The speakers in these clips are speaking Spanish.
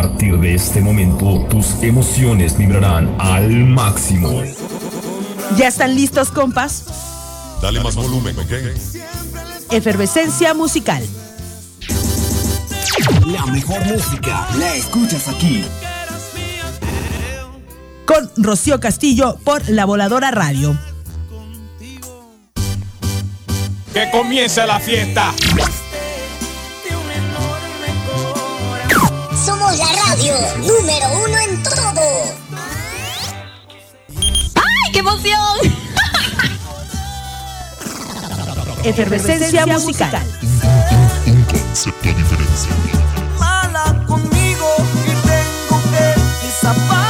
partir de este momento, tus emociones vibrarán al máximo. ¿Ya están listos, compas? Dale más volumen, ¿ok? Efervescencia musical. La mejor música la escuchas aquí. Con Rocío Castillo por La Voladora Radio. ¡Que comience la fiesta! Somos la radio número 1 en todo. ¡Ay, qué emoción! Efervescencia musical. Un concepto diferencial. Mala conmigo y tengo que desaparecer.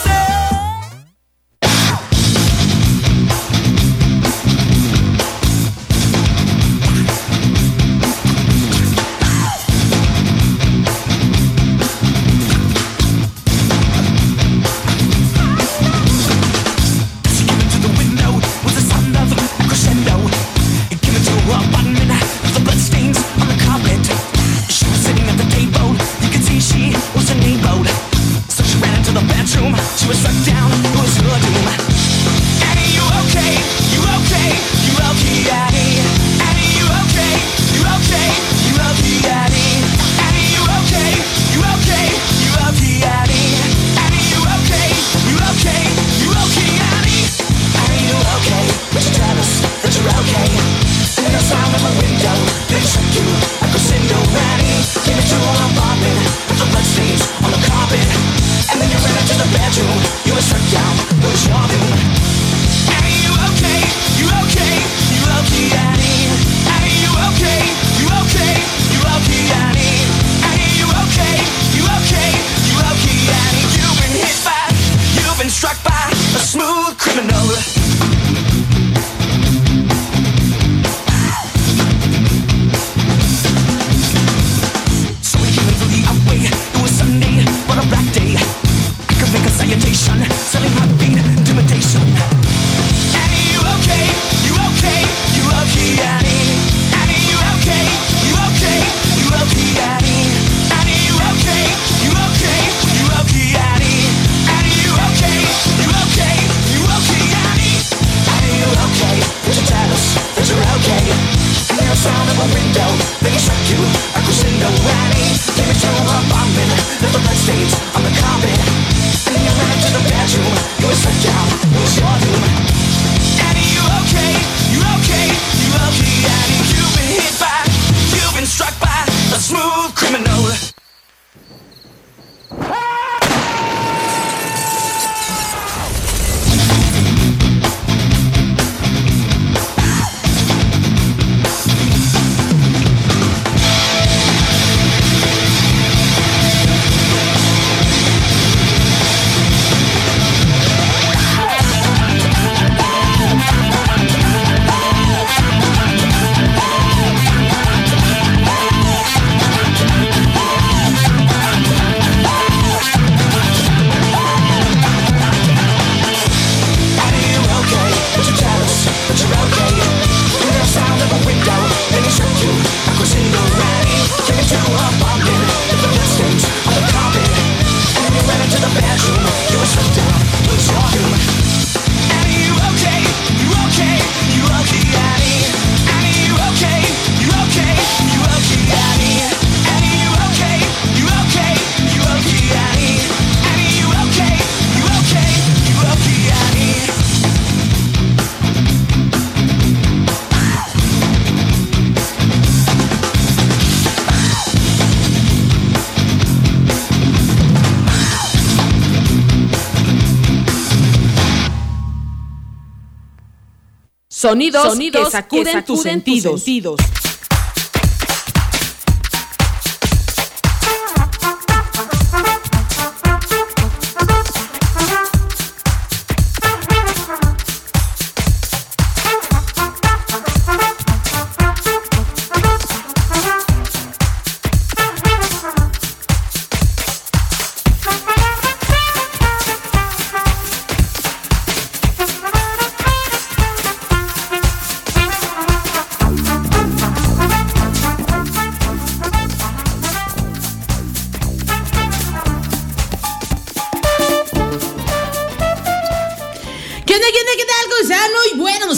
She was struck down, it was her doom. Annie, you okay? You okay? You okay, Annie? Annie, you okay? You okay? You okay, Annie? Annie, you okay? You okay? You okay, Annie? Annie, you okay? You okay? You okay, Annie? Annie, you okay? Would you tell us that you're okay? And the sound of my window, they struck you like a window, Annie. Came into a apartment with the bloodstains on the carpet. And then you ran into the bedroom. You were struck down, it was your doom. Annie, you okay? You okay? You okay, Annie? Annie, you okay? You okay? You okay, Annie? Annie, you okay? You okay? You okay, Annie? You've been hit by, you've been struck by a smooth criminal. So we came into the outway. It was Sunday, but a black day. Make a salutation, selling my beat, intimidation. Annie, you okay? You okay? You okay, Annie? Annie, you okay? You okay? You okay, Annie? Annie, you okay? You okay? You okay, Annie? Annie, you okay? You okay? You okay, Annie? Annie, you okay? Would you tell us that you're okay? And there's a sound of a window, they struck you like a window, Annie. Came into an apartment, left the bloodstains on the carpet. And you ran into the bedroom, you were struck down, it was your doom. Annie, you okay? You okay? You okay, Annie? You've been hit by, you've been struck by a smooth criminal. Sonidos que sacuden tus sentidos.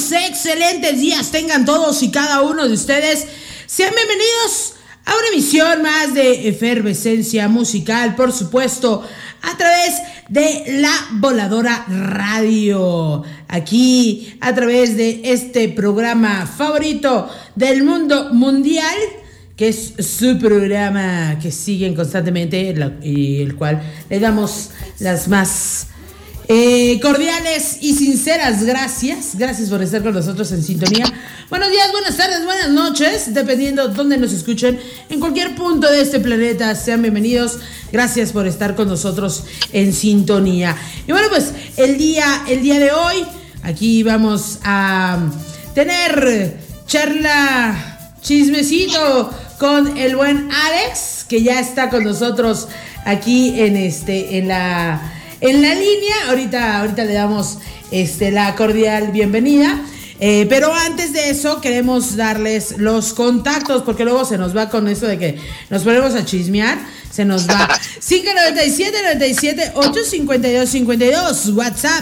unos excelentes días tengan todos y cada uno de ustedes. Sean bienvenidos a una emisión más de Efervescencia Musical, por supuesto, a través de La Voladora Radio. Aquí, a través de este programa favorito del mundo mundial, que es su programa que siguen constantemente y el cual le damos las más cordiales y sinceras gracias por estar con nosotros en sintonía. Buenos días, buenas tardes, buenas noches, dependiendo dónde nos escuchen, en cualquier punto de este planeta, sean bienvenidos. Gracias por estar con nosotros en sintonía. Y bueno, pues el día de hoy aquí vamos a tener charla, chismecito con el buen Alex, que ya está con nosotros aquí en la línea. Ahorita le damos la cordial bienvenida. Pero antes de eso queremos darles los contactos, porque luego se nos va con eso de que nos ponemos a chismear. Se nos va. 597-97-852-52. WhatsApp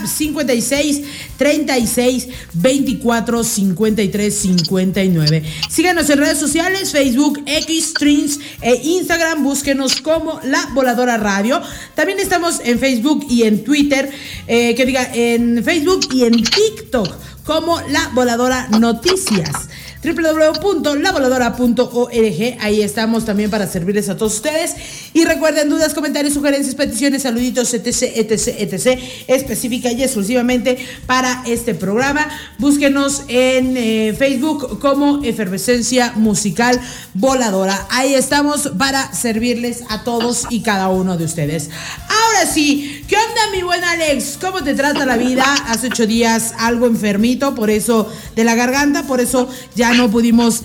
56-36-24-53-59. Síganos en redes sociales, Facebook, X, Streams e Instagram. Búsquenos como La Voladora Radio. También estamos en Facebook y en Twitter. En Facebook y en TikTok como La Voladora Noticias. www.lavoladora.org. Ahí estamos también para servirles a todos ustedes. Y recuerden, dudas, comentarios, sugerencias, peticiones, saluditos, etc. específica y exclusivamente para este programa. Búsquenos en Facebook como Efervescencia Musical Voladora. Ahí estamos para servirles a todos y cada uno de ustedes. Ahora sí, ¿qué onda, mi buen Alex? ¿Cómo te trata la vida? Hace 8 días algo enfermito, por eso de la garganta, por eso ya no pudimos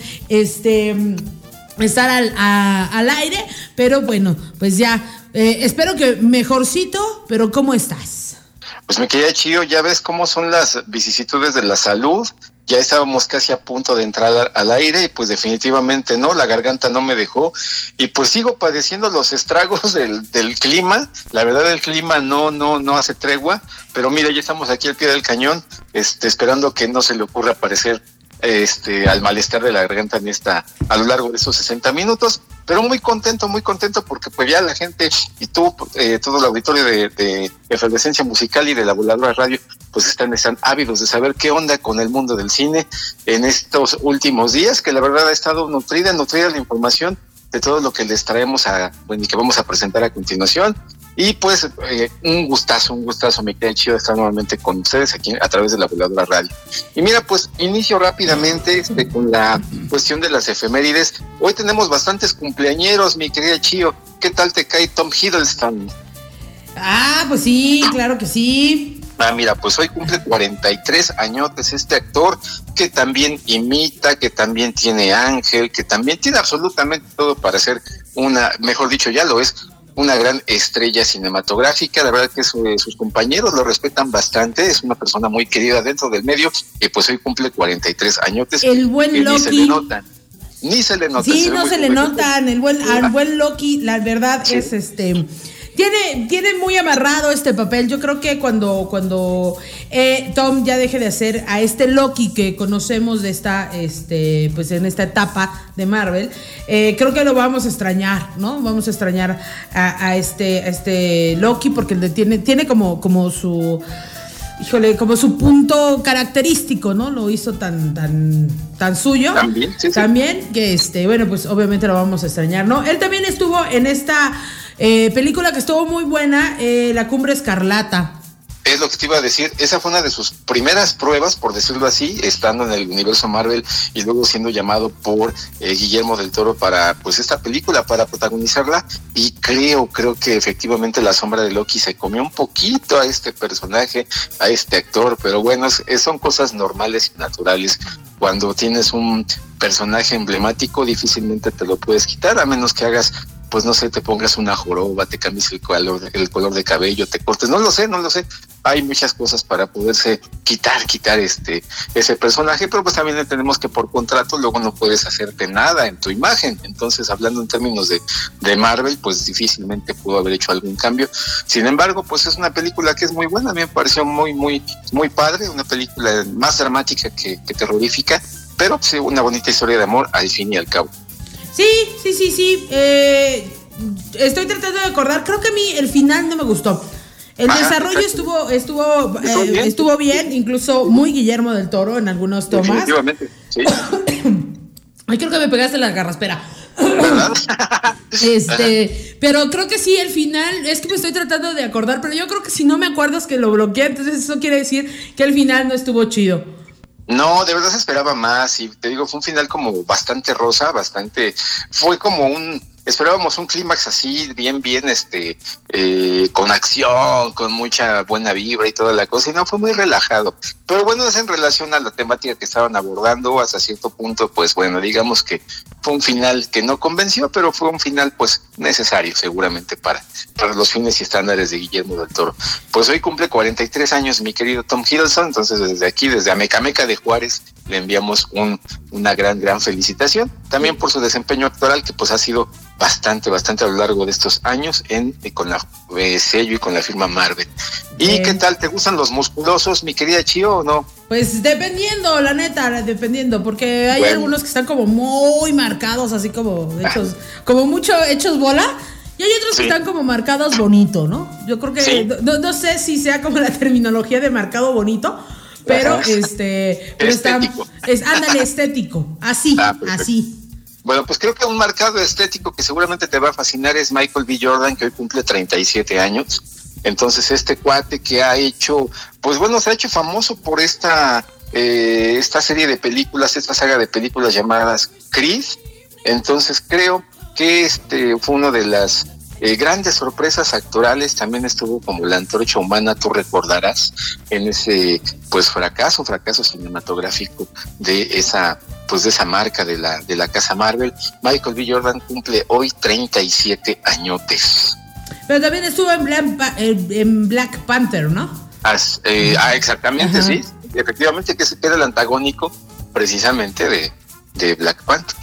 estar al aire, pero bueno, pues ya espero que mejorcito. Pero ¿cómo estás? Pues mi querida Chío, ya ves cómo son las vicisitudes de la salud. Ya estábamos casi a punto de entrar al aire y pues definitivamente no, la garganta no me dejó y pues sigo padeciendo los estragos del clima. La verdad, el clima no hace tregua, pero mira, ya estamos aquí al pie del cañón, esperando que no se le ocurra aparecer al malestar de la garganta a lo largo de esos 60 minutos, pero muy contento porque pues ya la gente y tú, todo el auditorio de Efervescencia Musical y de La Voladora Radio, pues están ávidos de saber qué onda con el mundo del cine en estos últimos días, que la verdad ha estado nutrida la información de todo lo que les traemos y que vamos a presentar a continuación. Y pues un gustazo, me queda chido estar nuevamente con ustedes aquí a través de La Voladora Radio. Y mira, pues inicio rápidamente con la cuestión de las efemérides. Hoy tenemos bastantes cumpleañeros, mi querida Chío. ¿Qué tal te cae Tom Hiddleston? Ah, pues sí, claro que sí. Mira, pues hoy cumple 43 añotes este actor que también imita, que también tiene ángel, que también tiene absolutamente todo para ser mejor dicho, ya lo es, una gran estrella cinematográfica. La verdad que sus compañeros lo respetan bastante, es una persona muy querida dentro del medio y pues hoy cumple 43 añotes. El buen Loki. Ni se le notan. Sí, no se le notan. Al buen Loki, la verdad sí. Es Tiene muy amarrado este papel. Yo creo que cuando Tom ya deje de hacer a este Loki que conocemos de pues en esta etapa de Marvel, creo que lo vamos a extrañar, ¿no? Vamos a extrañar a este Loki porque tiene como su, como su punto característico, ¿no? Lo hizo tan suyo. También, sí. También que bueno, pues obviamente lo vamos a extrañar, ¿no? Él también estuvo en esta película que estuvo muy buena, La Cumbre Escarlata. Es lo que te iba a decir, esa fue una de sus primeras pruebas, por decirlo así, estando en el universo Marvel y luego siendo llamado por Guillermo del Toro para pues esta película, para protagonizarla, y creo que efectivamente la sombra de Loki se comió un poquito a este personaje, a este actor, pero bueno, son cosas normales y naturales. Cuando tienes un personaje emblemático, difícilmente te lo puedes quitar, a menos que hagas, pues no sé, te pongas una joroba, te cambies el color de cabello, te cortes, no lo sé, hay muchas cosas para poderse quitar ese personaje, pero pues también entendemos que por contrato luego no puedes hacerte nada en tu imagen. Entonces, hablando en términos de Marvel, pues difícilmente pudo haber hecho algún cambio. Sin embargo, pues es una película que es muy buena, a mí me pareció muy padre, una película más dramática que terrorífica, pero sí, una bonita historia de amor al fin y al cabo. Sí. Estoy tratando de acordar, creo que a mí el final no me gustó. El desarrollo estuvo bien, incluso muy Guillermo del Toro en algunos tomas. Definitivamente, sí. Ay, creo que me pegaste la garraspera. Pero creo que sí, el final, es que me estoy tratando de acordar, pero yo creo que si no me acuerdo es que lo bloqueé, entonces eso quiere decir que el final no estuvo chido. No, de verdad se esperaba más, y te digo, fue un final como bastante rosa, fue como esperábamos un clímax así, bien, con acción, con mucha buena vibra y toda la cosa, y no, fue muy relajado. Pero bueno, es en relación a la temática que estaban abordando, hasta cierto punto, pues bueno, digamos que fue un final que no convenció, pero fue un final pues necesario seguramente para los fines y estándares de Guillermo del Toro. Pues hoy cumple 43 años mi querido Tom Hiddleston, entonces desde aquí, desde Amecameca de Juárez, le enviamos una gran felicitación, también por su desempeño actoral, que pues ha sido bastante a lo largo de estos años con la sello y con la firma Marvel. ¿Y qué tal? ¿Te gustan los musculosos, mi querida Chio, o no? Pues dependiendo, la neta, porque hay algunos que están como muy marcados, así como hechos, como mucho hechos bola, y hay otros que están como marcados bonito, ¿no? Yo creo que no sé si sea como la terminología de marcado bonito, pero pero estético. Ándale, estético, así. Bueno, pues creo que un marcado estético que seguramente te va a fascinar es Michael B. Jordan, que hoy cumple 37 años. Entonces, este cuate que se ha hecho famoso por esta serie de películas, esta saga de películas llamadas Creed. Entonces, creo que fue una de las grandes sorpresas actorales. También estuvo como la antorcha humana, tú recordarás, en ese fracaso cinematográfico de esa marca de la casa Marvel. Michael B. Jordan cumple hoy 37 añotes. Pero también estuvo en Black Panther, ¿no? Exactamente, sí. Efectivamente, que era el antagónico precisamente de Black Panther.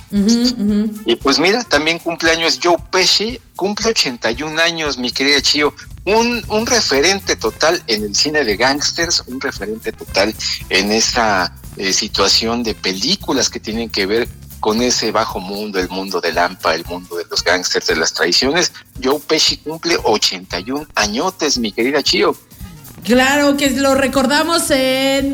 Y pues mira, también cumpleaños Joe Pesci, cumple 81 años, mi querida Chio. Un referente total en el cine de gángsters, un referente total en esa situación de películas que tienen que ver con ese bajo mundo, el mundo del AMPA, el mundo de los gángsters, de las traiciones. Joe Pesci cumple 81 añotes, mi querida Chio. Claro, que lo recordamos en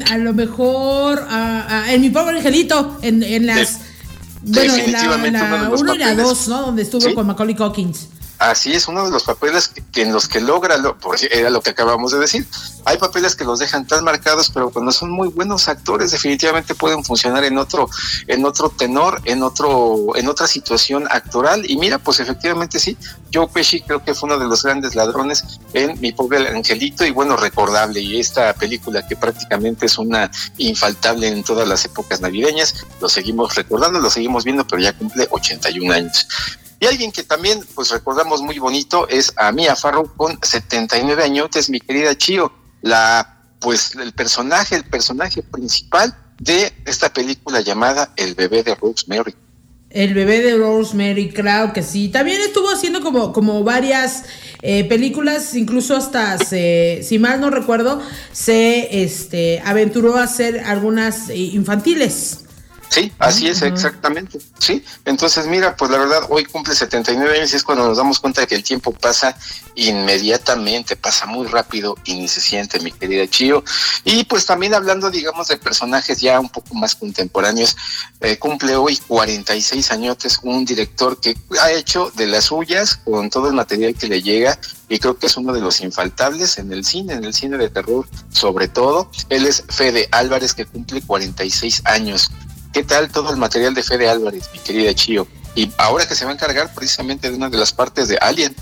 Mi Pobre Angelito, en las... Definitivamente en la 1 y la 2, ¿no? Donde estuvo con Macaulay Culkin. Así es, uno de los papeles en los que logra, porque era lo que acabamos de decir. Hay papeles que los dejan tan marcados, pero cuando son muy buenos actores, definitivamente pueden funcionar en otro tenor, en otra situación actoral. Y mira, pues efectivamente sí, Joe Pesci creo que fue uno de los grandes ladrones en Mi Pobre Angelito, y bueno, recordable. Y esta película que prácticamente es una infaltable en todas las épocas navideñas, lo seguimos recordando, lo seguimos viendo, pero ya cumple 81 años. Y alguien que también pues recordamos muy bonito es a Mia Farrow con 79 añotes, mi querida Chio, el personaje principal de esta película llamada El bebé de Rosemary. El bebé de Rosemary, claro que sí. También estuvo haciendo como varias películas, incluso hasta si mal no recuerdo, se aventuró a hacer algunas infantiles. Sí, así es, exactamente, sí. Entonces, mira, pues la verdad, hoy cumple 79 años y es cuando nos damos cuenta de que el tiempo pasa inmediatamente, pasa muy rápido y ni se siente, mi querida Chio. Y pues también hablando, digamos, de personajes ya un poco más contemporáneos, cumple hoy 46 añotes un director que ha hecho de las suyas con todo el material que le llega, y creo que es uno de los infaltables en el cine de terror, sobre todo. Él es Fede Álvarez, que cumple 46 años. ¿Qué tal todo el material de Fede Álvarez, mi querida Chio? Y ahora que se va a encargar precisamente de una de las partes de Alien.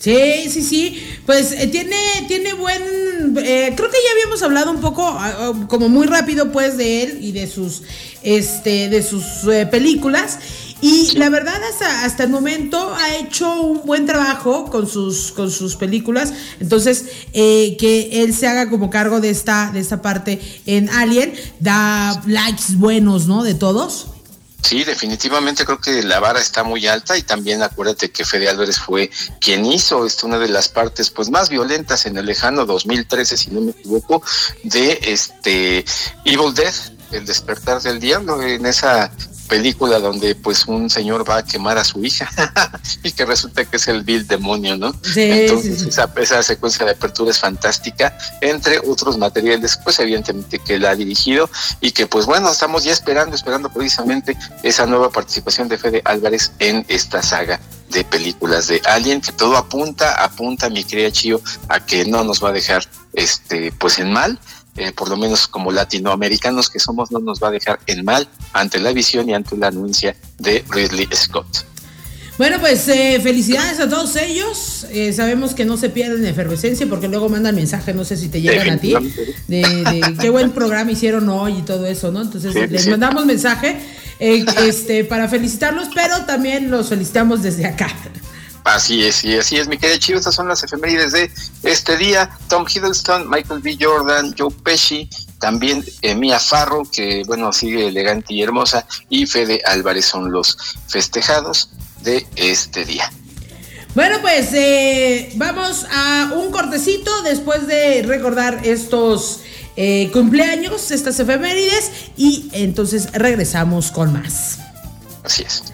Sí. Pues tiene buen. Creo que ya habíamos hablado un poco, como muy rápido, pues, de él y de sus películas. Y la verdad, hasta el momento ha hecho un buen trabajo con sus películas. Entonces, que él se haga como cargo de esta parte en Alien, da likes buenos, ¿no? De todos. Sí, definitivamente creo que la vara está muy alta, y también acuérdate que Fede Álvarez fue quien hizo una de las partes pues más violentas en el lejano 2013, si no me equivoco, de Evil Dead, El despertar del diablo, en esa película donde pues un señor va a quemar a su hija y que resulta que es el vil demonio, ¿no? Sí, entonces sí. Esa secuencia de apertura es fantástica, entre otros materiales pues evidentemente que él ha dirigido, y que pues bueno, estamos ya esperando precisamente esa nueva participación de Fede Álvarez en esta saga de películas de Alien, que todo apunta, mi querida Chío, a que no nos va a dejar pues en mal. Por lo menos como latinoamericanos que somos, no nos va a dejar en mal ante la visión y ante la anuncia de Ridley Scott. Bueno, pues felicidades a todos ellos. Sabemos que no se pierden Efervescencia, porque luego mandan mensajes, no sé si te llegan a ti, de qué buen programa hicieron hoy y todo eso, ¿no? Entonces les mandamos mensaje para felicitarlos, pero también los felicitamos desde acá. Así es, mi querida Chivo. Estas son las efemérides de este día. Tom Hiddleston, Michael B. Jordan, Joe Pesci, también Mia Farrow, que bueno, sigue elegante y hermosa, y Fede Álvarez son los festejados de este día. Bueno, pues vamos a un cortecito después de recordar estos cumpleaños, estas efemérides, y entonces regresamos con más. Así es.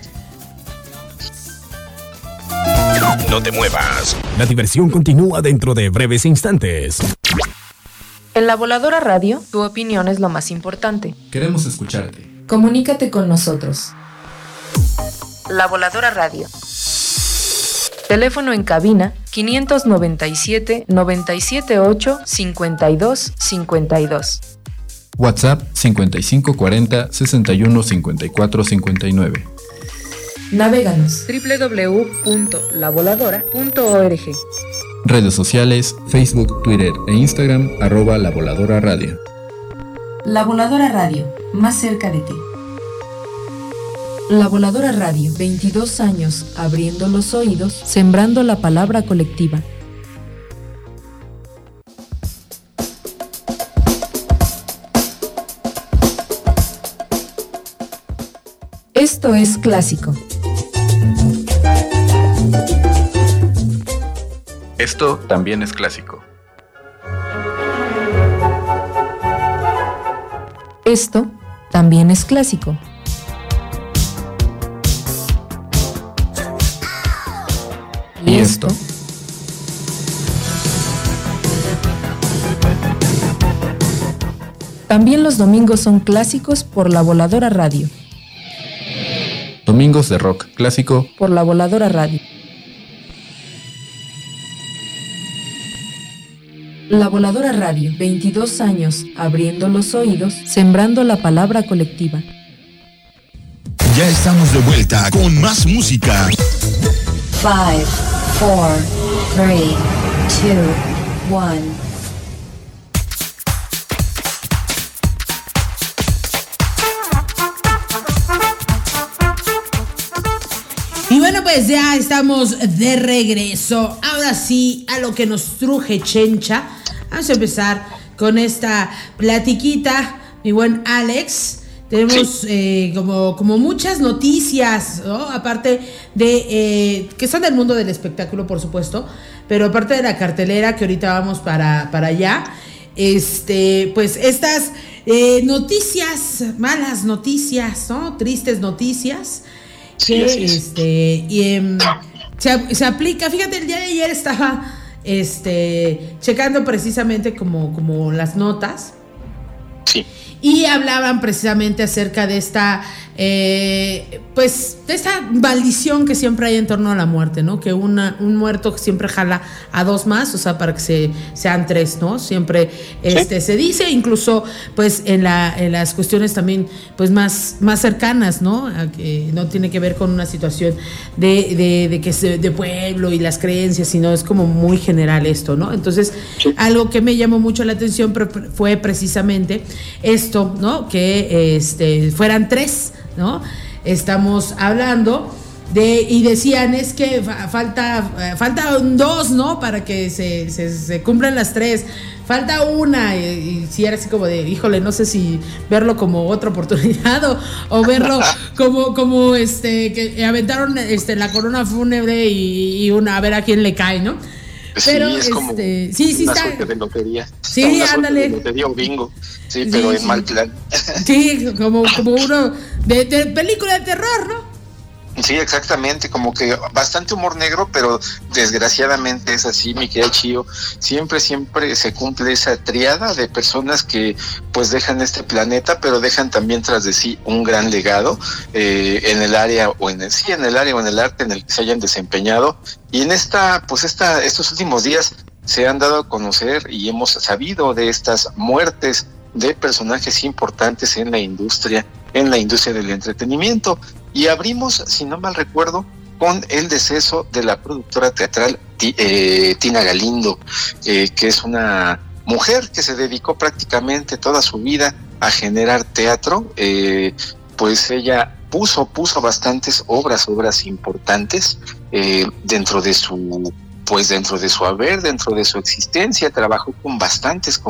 No te muevas. La diversión continúa dentro de breves instantes. En La Voladora Radio, tu opinión es lo más importante. Queremos escucharte. Comunícate con nosotros. La Voladora Radio. Teléfono en cabina 597-978-5252. WhatsApp 5540-615459. Navéganos www.lavoladora.org. Redes sociales, Facebook, Twitter e Instagram, @La Voladora Radio. La Voladora Radio, más cerca de ti. La Voladora Radio, 22 años abriendo los oídos, sembrando la palabra colectiva. Esto es clásico. Esto también es clásico. Esto también es clásico. ¿Y esto? También los domingos son clásicos por La Voladora Radio. Domingos de rock clásico por La Voladora Radio. La Voladora Radio, 22 años abriendo los oídos, sembrando la palabra colectiva. Ya estamos de vuelta con más música. 5, 4, 3, 2, 1. Y bueno, pues ya estamos de regreso. Ahora sí, a lo que nos truje Chencha. Vamos a empezar con esta platiquita, mi buen Alex. Tenemos como muchas noticias, ¿no? Aparte de que son del mundo del espectáculo, por supuesto, pero aparte de la cartelera, que ahorita vamos para allá. Pues estas noticias, malas noticias, ¿no? Tristes noticias. Que se aplica. Fíjate, el día de ayer estaba checando precisamente como las notas. Sí. y hablaban precisamente acerca de esta pues de esta maldición que siempre hay en torno a la muerte, ¿no? Que un muerto siempre jala a dos más, o sea, para que sean tres, ¿no? Siempre se dice, incluso pues en las cuestiones también pues más cercanas, ¿no? Que no tiene que ver con una situación de pueblo y las creencias, sino es como muy general esto, ¿no? Entonces, algo que me llamó mucho la atención fue precisamente esto, ¿no? Que fueran tres, ¿no? Estamos hablando y decían, es que faltan dos, ¿no? Para que se cumplan las tres. Falta una, y si era así como de, híjole, no sé si verlo como otra oportunidad o verlo como que aventaron la corona fúnebre y una, a ver a quién le cae, ¿no? Pero es como una está, suerte de lotería. Sí, ándale. De lotería o bingo. Sí, pero en mal plan. Sí, como uno de película de terror, ¿no? Sí, exactamente, como que bastante humor negro, pero desgraciadamente es así, mi querida Chío. Siempre se cumple esa triada de personas que pues dejan este planeta, pero dejan también tras de sí un gran legado en el área o en el arte en el que se hayan desempeñado. Y en estos últimos días se han dado a conocer y hemos sabido de estas muertes de personajes importantes en la industria del entretenimiento. Y abrimos, si no mal recuerdo, con el deceso de la productora teatral Tina Galindo, que es una mujer que se dedicó prácticamente toda su vida a generar teatro. Pues ella puso bastantes obras importantes dentro de su haber, dentro de su existencia. Trabajó con bastantes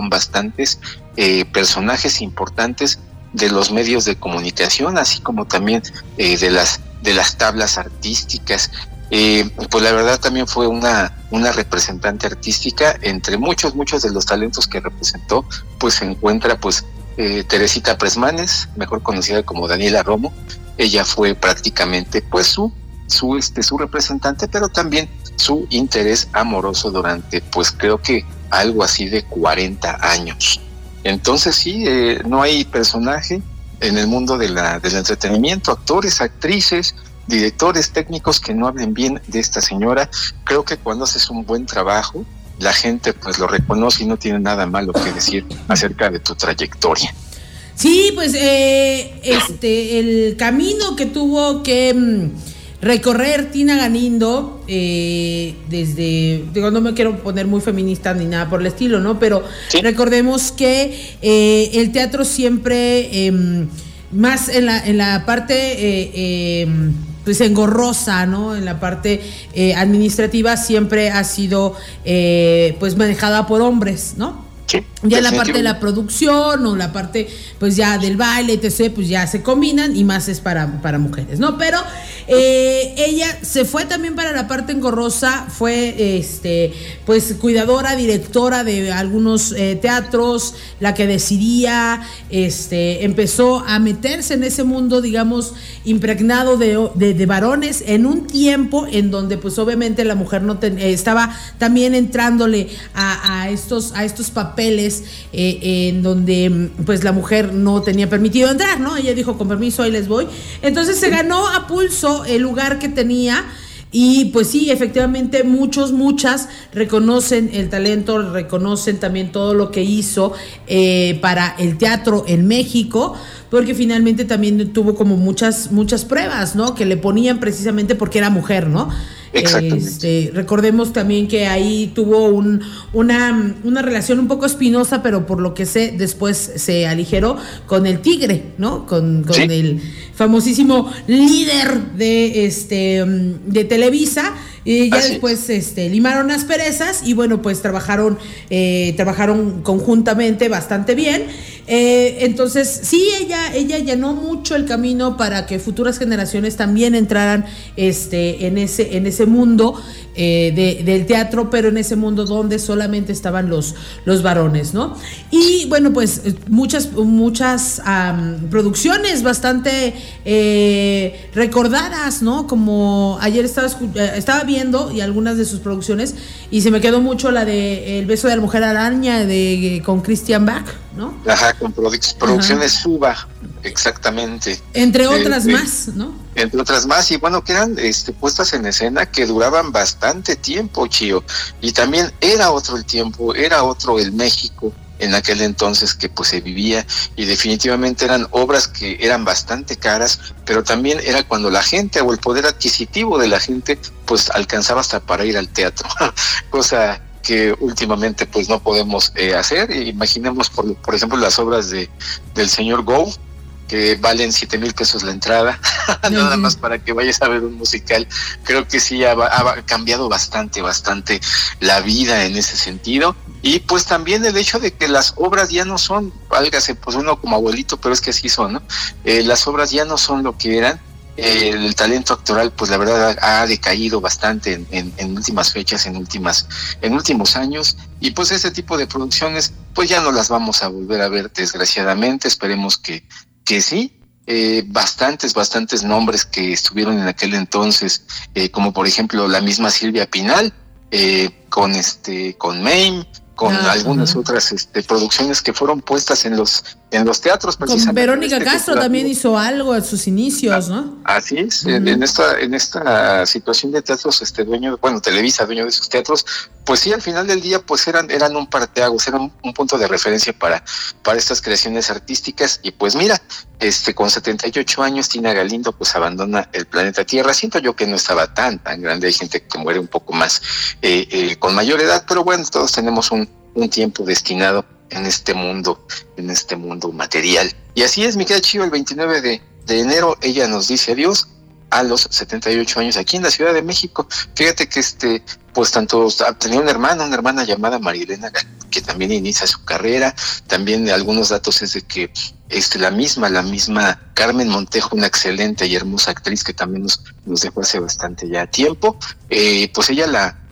personajes importantes de los medios de comunicación, así como también de las tablas artísticas. Pues la verdad también fue una representante artística. Entre muchos de los talentos que representó, pues se encuentra Teresita Presmanes, mejor conocida como Daniela Romo. Ella fue prácticamente pues su representante, pero también su interés amoroso durante pues creo que algo así de 40 años. Entonces sí, no hay personaje en el mundo del entretenimiento, actores, actrices, directores, técnicos que no hablen bien de esta señora. Creo que cuando haces un buen trabajo, la gente pues lo reconoce y no tiene nada malo que decir acerca de tu trayectoria. Sí, pues el camino que tuvo que recorrer Tina Galindo, no me quiero poner muy feminista ni nada por el estilo, ¿no? Pero sí, recordemos que el teatro siempre, más en la parte pues engorrosa, ¿no? En la parte administrativa siempre ha sido pues manejada por hombres, ¿no? Sí, ya la parte de la producción o la parte pues ya del baile, etc., pues ya se combinan y más es para mujeres, ¿no? Pero ella se fue también para la parte engorrosa, fue pues cuidadora, directora de algunos teatros, la que decidía, empezó a meterse en ese mundo, digamos, impregnado de varones, en un tiempo en donde pues obviamente la mujer no estaba también entrándole a estos papeles en donde pues la mujer no tenía permitido entrar, ¿no? Ella dijo, con permiso, ahí les voy. Entonces se ganó a pulso el lugar que tenía. Y pues sí, efectivamente muchas reconocen el talento, reconocen también todo lo que hizo para el teatro en México, porque finalmente también tuvo como muchas pruebas, ¿no? Que le ponían precisamente porque era mujer, ¿no? Exactamente. Recordemos también que ahí tuvo una relación un poco espinosa, pero por lo que sé, después se aligeró con el Tigre, ¿no? Con ¿sí? El famosísimo líder de Televisa. Y ya así después limaron las perezas y bueno, pues trabajaron conjuntamente bastante bien. Entonces sí, ella llenó mucho el camino para que futuras generaciones también entraran en ese mundo del teatro, pero en ese mundo donde solamente estaban los varones, ¿no? Y bueno, pues muchas producciones bastante recordadas, ¿no? Como ayer estaba viendo y algunas de sus producciones y se me quedó mucho la de El beso de la mujer araña con Christian Bach, ¿no? Ajá, con producciones Suba, exactamente. Entre otras más, ¿no? Entre otras más, y bueno, que eran puestas en escena que duraban bastante tiempo, Chío, y también era otro el tiempo, era otro el México en aquel entonces que pues se vivía, y definitivamente eran obras que eran bastante caras, pero también era cuando la gente o el poder adquisitivo de la gente pues alcanzaba hasta para ir al teatro, cosa que últimamente pues no podemos hacer. Imaginemos por ejemplo las obras del señor Go, que valen 7,000 pesos la entrada, nada más para que vayas a ver un musical. Creo que sí ha cambiado bastante la vida en ese sentido, y pues también el hecho de que las obras ya no son, válgase pues uno como abuelito, pero es que así son, ¿no? Las obras ya no son lo que eran. El talento actoral pues la verdad ha decaído bastante en últimas fechas, en últimos años, y pues ese tipo de producciones pues ya no las vamos a volver a ver, desgraciadamente. Esperemos que sí. Bastantes nombres que estuvieron en aquel entonces, como por ejemplo la misma Silvia Pinal, con Mame, con algunas otras producciones que fueron puestas en los teatros. Con Verónica Castro también hizo algo en sus inicios, ¿no? Así es, en esta situación de teatros, Televisa, dueño de sus teatros, pues sí, al final del día pues eran un parteaguas, eran un punto de referencia para estas creaciones artísticas. Y pues mira, con 78 años Tina Galindo pues abandona el planeta Tierra. Siento yo que no estaba tan grande, hay gente que muere un poco más con mayor edad, pero bueno, todos tenemos un tiempo destinado en este mundo material. Y así es, mi querida Chío, el 29 de enero ella nos dice adiós a los 78 años aquí en la Ciudad de México. Fíjate que pues tanto tenía una hermana llamada Marilena, que también inicia su carrera. También algunos datos es de que la misma Carmen Montejo, una excelente y hermosa actriz que también nos dejó hace bastante ya tiempo, pues ella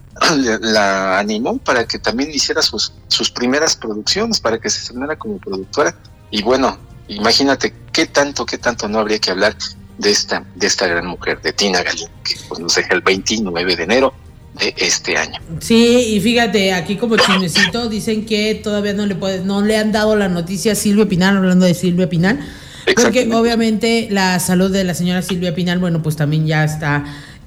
la animó para que también hiciera sus primeras producciones, para que se estrenara como productora. Y bueno, imagínate qué tanto no habría que hablar de esta gran mujer, de Tina Galindo, que pues nos deja el 29 de enero de este año. Sí, y fíjate, aquí como chismecito dicen que todavía no le han dado la noticia a Silvia Pinal, hablando de Silvia Pinal, porque obviamente la salud de la señora Silvia Pinal, bueno, pues también ya está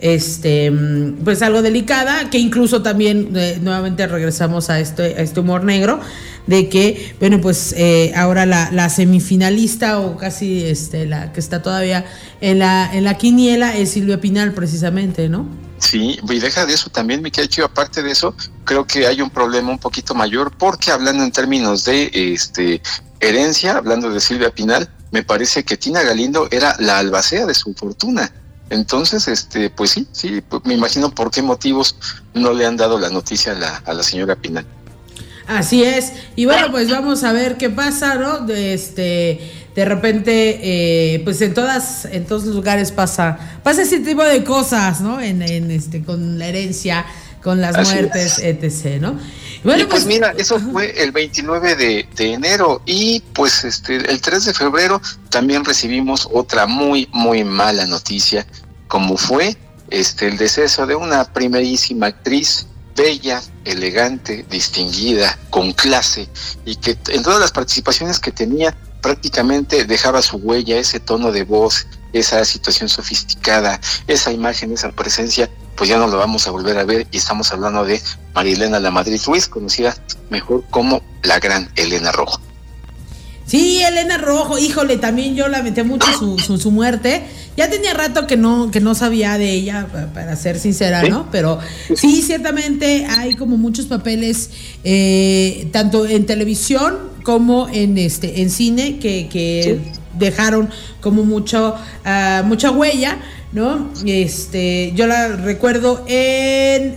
pues algo delicada, que incluso también nuevamente regresamos a este humor negro de que, bueno, pues ahora la semifinalista o casi la que está todavía en la quiniela es Silvia Pinal, precisamente, ¿no? Sí, y deja de eso también, mi querido Chío. Aparte de eso, creo que hay un problema un poquito mayor, porque hablando en términos de herencia, hablando de Silvia Pinal, me parece que Tina Galindo era la albacea de su fortuna. Entonces, pues sí, me imagino por qué motivos no le han dado la noticia a la señora Pinal. Así es, y bueno, pues vamos a ver qué pasa, ¿no? De repente, pues en todos los lugares pasa ese tipo de cosas, ¿no? Con la herencia, con las muertes, etc., ¿no? Bueno, y pues mira, eso fue el 29 de enero, y pues el 3 de febrero también recibimos otra muy mala noticia, como fue el deceso de una primerísima actriz, bella, elegante, distinguida, con clase, y que en todas las participaciones que tenía prácticamente dejaba su huella, ese tono de voz, esa situación sofisticada, esa imagen, esa presencia, pues ya no lo vamos a volver a ver. Y estamos hablando de Marilena La Madrid Ruiz, conocida mejor como la gran Elena Rojo. Sí, Elena Rojo, híjole, también yo lamenté mucho su muerte. Ya tenía rato que no sabía de ella, para ser sincera, ¿no? Pero sí, ciertamente hay como muchos papeles, tanto en televisión como en cine, que dejaron como mucha huella, ¿no? Yo la recuerdo en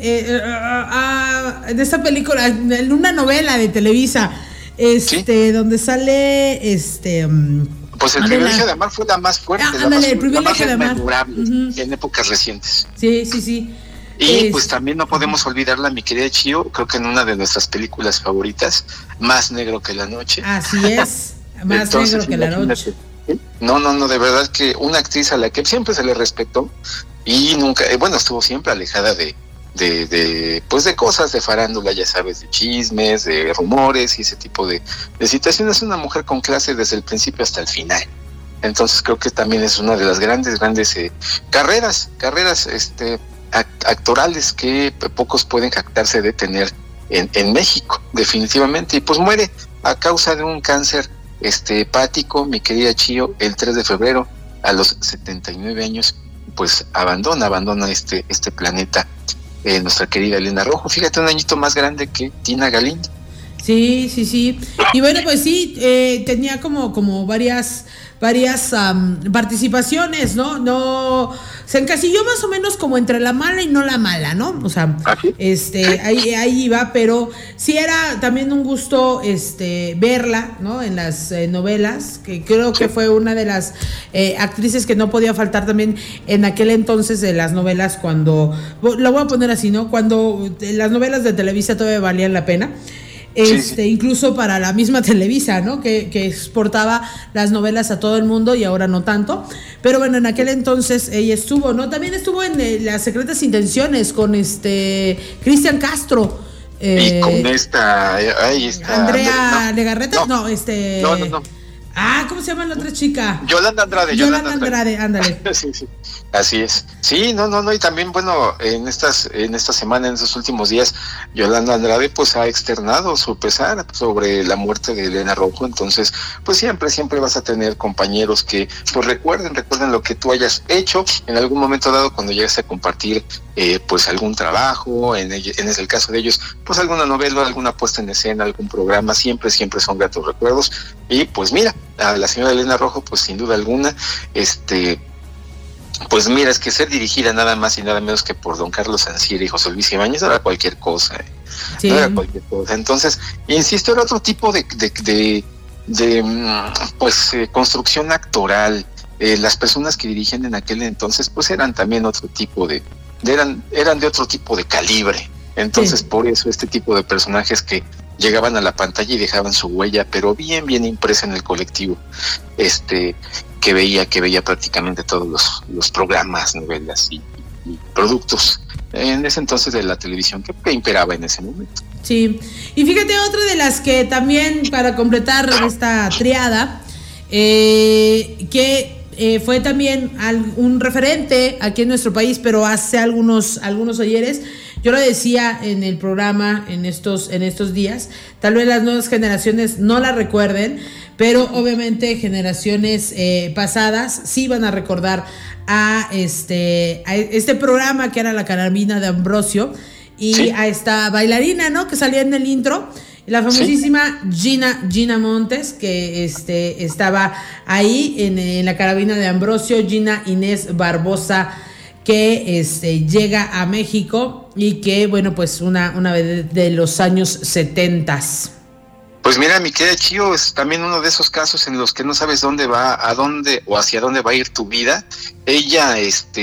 esta película, en una novela de Televisa, donde sale pues el privilegio de amar fue la más fuerte, el privilegio de amar, en épocas recientes. Sí. Y pues también no podemos olvidarla, mi querida Chío, creo que en una de nuestras películas favoritas, Más negro que la noche. Así es, Más negro que la noche. No, de verdad que una actriz a la que siempre se le respetó, y nunca, estuvo siempre alejada de pues de cosas de farándula, ya sabes, de chismes, de rumores y ese tipo de situaciones. Es una mujer con clase desde el principio hasta el final. Entonces creo que también es una de las grandes carreras actorales que pocos pueden jactarse de tener en México, definitivamente. Y pues muere a causa de un cáncer hepático, mi querida Chío, el 3 de febrero a los 79 años, pues abandona este planeta. Nuestra querida Elena Rojo, fíjate, un añito más grande que Tina Galindo. Sí. Y bueno, pues sí, tenía como varias participaciones, ¿no? Se encasilló más o menos como entre la mala y no la mala, ¿no? O sea, ahí iba, pero sí era también un gusto verla, ¿no? En las novelas, que creo que fue una de las actrices que no podía faltar también en aquel entonces de las novelas, cuando, lo voy a poner así, ¿no? Cuando las novelas de Televisa todavía valían la pena. Incluso para la misma Televisa, ¿no? Que exportaba las novelas a todo el mundo y ahora no tanto. Pero bueno, en aquel entonces ella estuvo, ¿no? También estuvo en Las Secretas Intenciones con Cristian Castro. Y con esta Andrea Legarreta, no. No. ¿Cómo se llama la otra chica? Yolanda Andrade, ándale. Sí, así es. Sí, no, y también, bueno, en esta semana, en estos últimos días, Yolanda Andrade pues ha externado su pesar sobre la muerte de Elena Rojo. Entonces, pues siempre vas a tener compañeros que pues recuerden lo que tú hayas hecho en algún momento dado cuando llegas a compartir pues algún trabajo, en el caso de ellos, pues alguna novela, alguna puesta en escena, algún programa, siempre son gratos recuerdos. Y pues mira, a la señora Elena Rojo, pues sin duda alguna, pues mira, es que ser dirigida nada más y nada menos que por don Carlos Anciera y José Luis Ibáñez no era cualquier cosa, Sí. No era cualquier cosa. Entonces, insisto, era otro tipo de construcción actoral. Las personas que dirigían en aquel entonces, pues eran también otro tipo eran de otro tipo de calibre. Entonces, sí. Por eso este tipo de personajes que llegaban a la pantalla y dejaban su huella, pero bien impresa en el colectivo, que veía prácticamente todos los programas, novelas y productos en ese entonces de la televisión que imperaba en ese momento. Sí, y fíjate, otra de las que también, para completar esta triada, que fue también un referente aquí en nuestro país, pero hace algunos ayeres. Yo lo decía en el programa en estos días, tal vez las nuevas generaciones no la recuerden, pero obviamente generaciones pasadas sí van a recordar a este programa que era La Carabina de Ambrosio, y sí. A esta bailarina, ¿no? Que salía en el intro, la famosísima Gina Montes, que estaba ahí en La Carabina de Ambrosio, Gina Inés Barbosa, que llega a México y que, bueno, pues una vez de los años 70. Pues mira, mi querida Chío, es también uno de esos casos en los que no sabes dónde va, a dónde o hacia dónde va a ir tu vida. Ella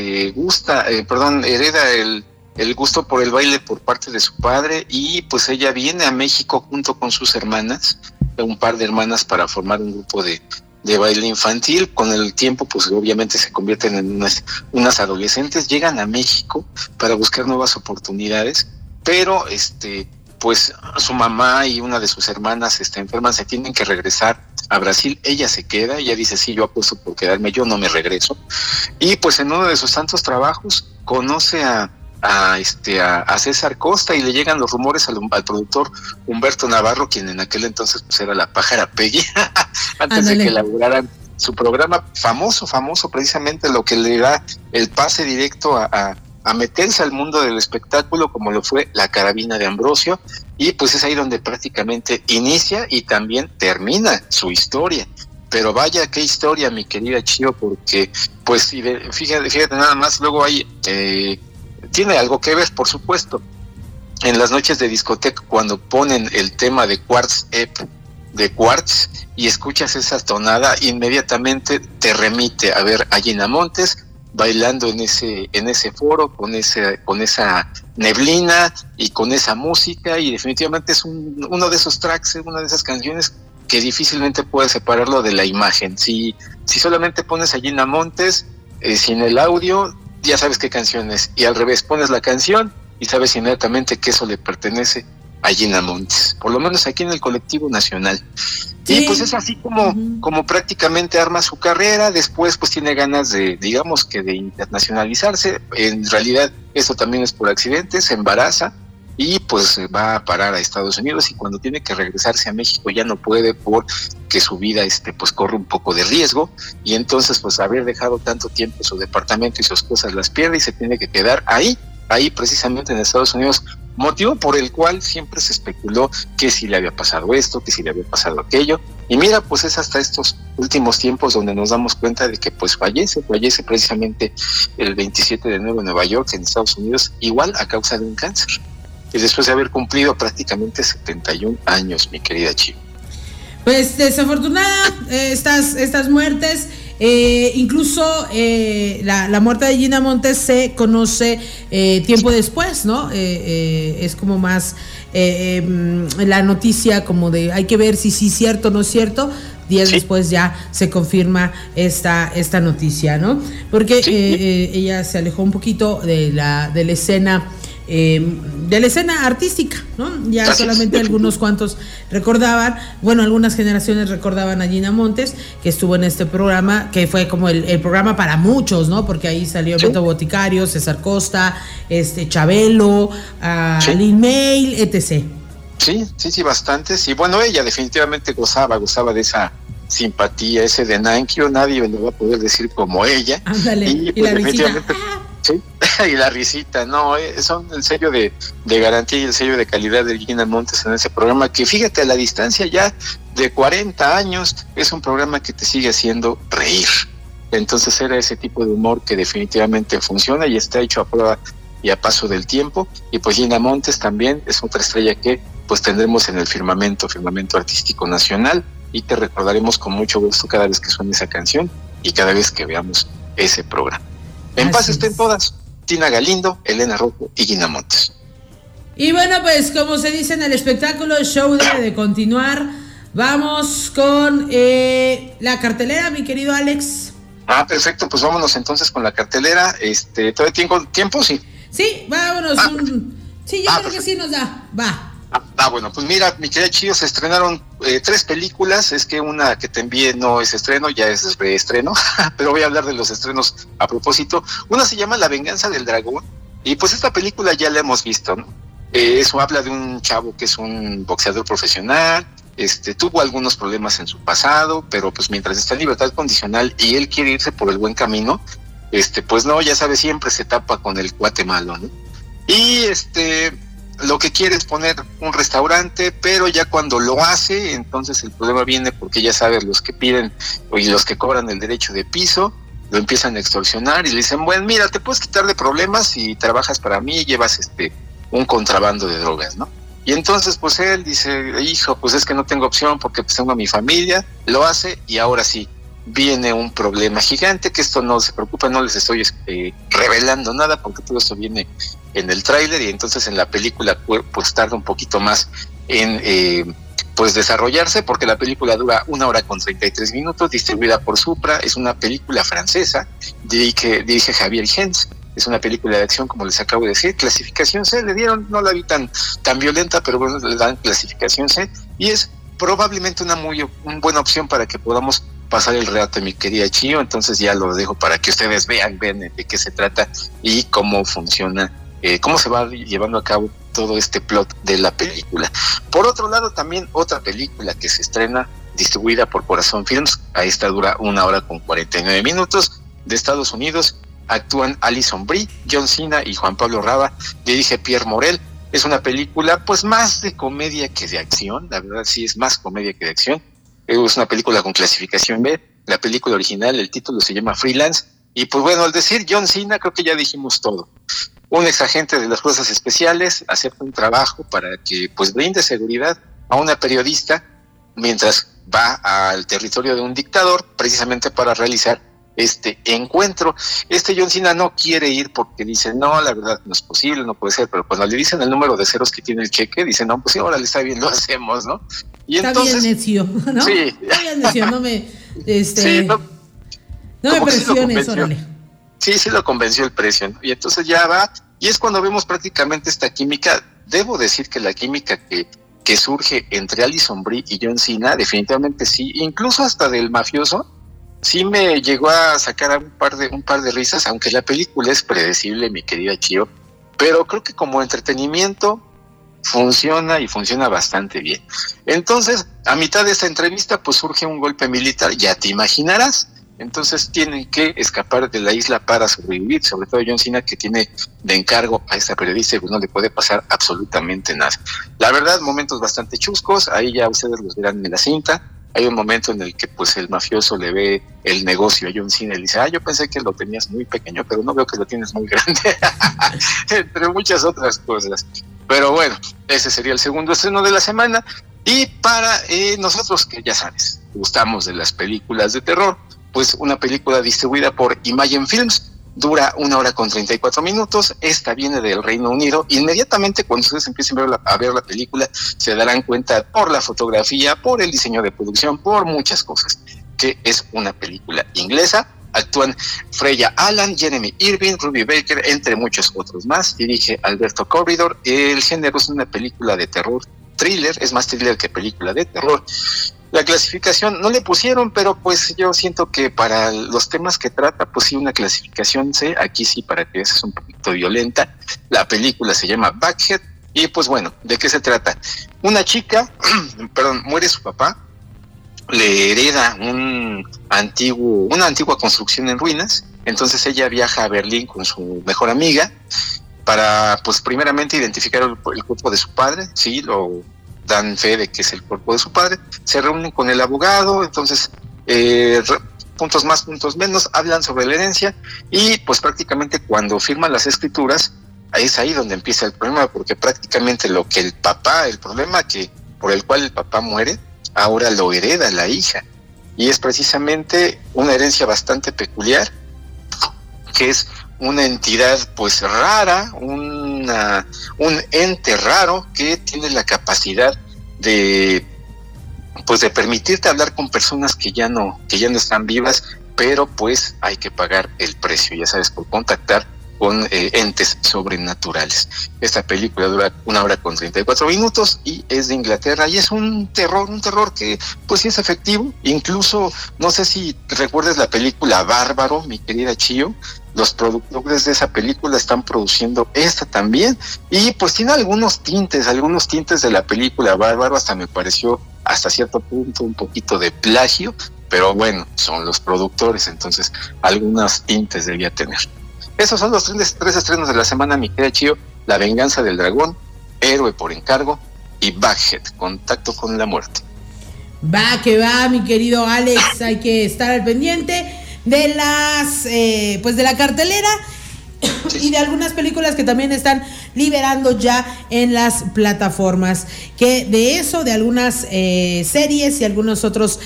hereda el gusto por el baile por parte de su padre, y pues ella viene a México junto con sus hermanas, un par de hermanas, para formar un grupo de baile infantil. Con el tiempo, pues obviamente se convierten en unas adolescentes, llegan a México para buscar nuevas oportunidades, pero pues su mamá y una de sus hermanas enferman, se tienen que regresar a Brasil. Ella se queda, ella dice, sí, yo apuesto por quedarme, yo no me regreso. Y pues en uno de sus tantos trabajos conoce a César Costa, y le llegan los rumores al productor Humberto Navarro, quien en aquel entonces pues era la Pájara Peggy, antes de que elaboraran su programa famoso, precisamente lo que le da el pase directo a meterse al mundo del espectáculo, como lo fue La Carabina de Ambrosio. Y pues es ahí donde prácticamente inicia y también termina su historia. Pero vaya qué historia, mi querida Chío, porque pues fíjate nada más, luego hay tiene algo que ver, por supuesto, en las noches de discoteca, cuando ponen el tema de Quartz de Quartz, y escuchas esa tonada, inmediatamente te remite a ver a Gina Montes bailando en ese foro, con esa neblina y con esa música. Y definitivamente es uno de esos tracks, una de esas canciones que difícilmente puedes separarlo de la imagen. Si solamente pones a Gina Montes sin el audio, ya sabes qué canción es, y al revés, pones la canción y sabes inmediatamente que eso le pertenece a Gina Montes, por lo menos aquí en el colectivo nacional. Sí. Y pues es así como prácticamente arma su carrera. Después pues tiene ganas de, digamos que de internacionalizarse. En realidad eso también es por accidente, se embaraza y pues va a parar a Estados Unidos, y cuando tiene que regresarse a México ya no puede porque su vida pues corre un poco de riesgo, y entonces pues haber dejado tanto tiempo su departamento y sus cosas las pierde y se tiene que quedar ahí precisamente en Estados Unidos, motivo por el cual siempre se especuló que si le había pasado esto, que si le había pasado aquello, y mira, pues es hasta estos últimos tiempos donde nos damos cuenta de que pues fallece precisamente el 27 de enero en Nueva York, en Estados Unidos, igual a causa de un cáncer, y después de haber cumplido prácticamente 71 años, mi querida Chivo. Pues desafortunada estas muertes. Incluso la muerte de Gina Montes se conoce tiempo después, ¿no? Es como más la noticia como de hay que ver si sí es cierto o no es cierto. Días después ya se confirma esta noticia, ¿no? Porque ella se alejó un poquito de la escena artística, ¿no? Ya solamente algunos cuantos recordaban, algunas generaciones recordaban a Gina Montes, que estuvo en este programa, que fue como el programa para muchos, ¿no? Porque ahí salió Beto Boticario, César Costa, Chabelo, Lin-Mail, etc. Sí, bastantes. Y bueno, ella definitivamente gozaba de esa simpatía, ese de Nankio, nadie lo va a poder decir como ella. Ándale, y pues, definitivamente sí, y la risita, no, son el sello de garantía y el sello de calidad de Gina Montes en ese programa, que fíjate, a la distancia ya de 40 años, es un programa que te sigue haciendo reír. Entonces era ese tipo de humor que definitivamente funciona y está hecho a prueba y a paso del tiempo. Y pues Gina Montes también es otra estrella que pues tendremos en el firmamento artístico nacional, y te recordaremos con mucho gusto cada vez que suene esa canción y cada vez que veamos ese programa. En paz estén todas, Tina Galindo, Elena Rocco y Gina Montes. Y bueno, pues como se dice en el espectáculo, el show debe de continuar. Vamos con la cartelera, mi querido Alex. Perfecto, pues vámonos entonces con la cartelera. ¿Todavía tengo tiempo? Sí. Sí, vámonos. Sí, yo creo que sí nos da. Va. Bueno, pues mira, mi querida Chío, se estrenaron 3 películas. Es que una que te envié no es estreno, ya es reestreno, pero voy a hablar de los estrenos a propósito. Una se llama La Venganza del Dragón, y pues esta película ya la hemos visto, ¿no? Eso habla de un chavo que es un boxeador profesional, tuvo algunos problemas en su pasado, pero pues mientras está en libertad condicional y él quiere irse por el buen camino, pues no, ya sabes, siempre se tapa con el cuate malo, ¿no? Y lo que quiere es poner un restaurante, pero ya cuando lo hace, entonces el problema viene porque ya sabes, los que piden y los que cobran el derecho de piso lo empiezan a extorsionar y le dicen, bueno, mira, te puedes quitar de problemas si trabajas para mí y llevas un contrabando de drogas, ¿no? Y entonces pues él dice, hijo, pues es que no tengo opción porque pues tengo a mi familia, lo hace, y ahora sí viene un problema gigante, que esto no se preocupa, no les estoy revelando nada porque todo esto viene en el tráiler, y entonces en la película pues tarda un poquito más en pues desarrollarse, porque la película dura 1 hora con 33 minutos, distribuida por Supra. Es una película francesa, dirige Javier Gens. Es una película de acción, como les acabo de decir, clasificación C, le dieron, no la vi tan violenta, pero bueno, le dan clasificación C, y es probablemente una buena opción para que podamos pasar el rato, mi querida Chío. Entonces ya lo dejo para que ustedes vean de qué se trata y cómo funciona, cómo se va llevando a cabo todo este plot de la película. Por otro lado, también otra película que se estrena, distribuida por Corazón Films, a esta dura 1 hora con 49 minutos, de Estados Unidos. Actúan Alison Brie, John Cena y Juan Pablo Raba. Dirige Pierre Morel. Es una película pues más de comedia que de acción, la verdad sí es más comedia que de acción. Es una película con clasificación B. La película original, el título se llama Freelance. Y pues bueno, al decir John Cena, creo que ya dijimos todo. Un exagente de las fuerzas especiales acepta un trabajo para que pues brinde seguridad a una periodista mientras va al territorio de un dictador, precisamente para realizar este encuentro. John Cena no quiere ir porque dice, no, la verdad no es posible, no puede ser, pero cuando le dicen el número de ceros que tiene el cheque, dice, no, pues sí, órale, está bien, lo hacemos, ¿no? Y está entonces, bien necio, ¿no? Sí. Está bien necio, no me, sí, no me presiones, órale. Sí lo convenció el precio, ¿no? Y entonces ya va y es cuando vemos prácticamente esta química. Debo decir que la química que surge entre Alison Brie y John Cena, definitivamente sí, incluso hasta del mafioso, sí me llegó a sacar un par de risas, aunque la película es predecible, mi querida Chio, pero creo que como entretenimiento funciona y funciona bastante bien. Entonces, a mitad de esta entrevista, pues surge un golpe militar, ya te imaginarás. Entonces tienen que escapar de la isla para sobrevivir, sobre todo John Cena, que tiene de encargo a esta periodista y pues no le puede pasar absolutamente nada. La verdad, momentos bastante chuscos, ahí ya ustedes los verán en la cinta. Hay un momento en el que pues el mafioso le ve el negocio a John Cena y le dice, yo pensé que lo tenías muy pequeño, pero no veo que lo tienes muy grande, entre muchas otras cosas. Pero bueno, ese sería el segundo estreno de la semana. Y para nosotros, que ya sabes, gustamos de las películas de terror, pues una película distribuida por Imagine Films, dura 1 hora con 34 minutos, esta viene del Reino Unido. Inmediatamente cuando ustedes empiecen a ver la película, se darán cuenta por la fotografía, por el diseño de producción, por muchas cosas, que es una película inglesa. Actúan Freya Allan, Jeremy Irving, Ruby Baker, entre muchos otros más. Dirige Alberto Corridor. El género es una película de terror, thriller, es más thriller que película de terror. La clasificación no le pusieron, pero pues yo siento que para los temas que trata, pues sí, una clasificación C, aquí sí, para que es un poquito violenta. La película se llama Buckhead, y pues bueno, ¿de qué se trata? Una chica, muere su papá, le hereda una antigua construcción en ruinas, entonces ella viaja a Berlín con su mejor amiga para, pues primeramente identificar el cuerpo de su padre, sí, lo dan fe de que es el cuerpo de su padre, se reúnen con el abogado, entonces puntos más, puntos menos, hablan sobre la herencia, y pues prácticamente cuando firman las escrituras, es ahí donde empieza el problema, porque prácticamente el problema por el cual el papá muere, ahora lo hereda la hija, y es precisamente una herencia bastante peculiar, que es una entidad pues rara, un ente raro que tiene la capacidad de permitirte hablar con personas que ya no están vivas, pero pues hay que pagar el precio, ya sabes, por contactar con entes sobrenaturales. Esta película dura 1 hora con 34 minutos y es de Inglaterra, y es un terror que pues sí es efectivo. Incluso, no sé si recuerdas la película Bárbaro, mi querida Chio, los productores de esa película están produciendo esta también, y pues tiene algunos tintes de la película Bárbaro, hasta me pareció hasta cierto punto un poquito de plagio, pero bueno, son los productores, entonces algunos tintes debía tener. Esos son los tres estrenos de la semana, mi querida Chio: La venganza del dragón, Héroe por encargo y Buckhead, Contacto con la muerte. Va que va, mi querido Alex, hay que estar al pendiente de las de la cartelera y de algunas películas que también están liberando ya en las plataformas, que de eso, de algunas series y algunos otros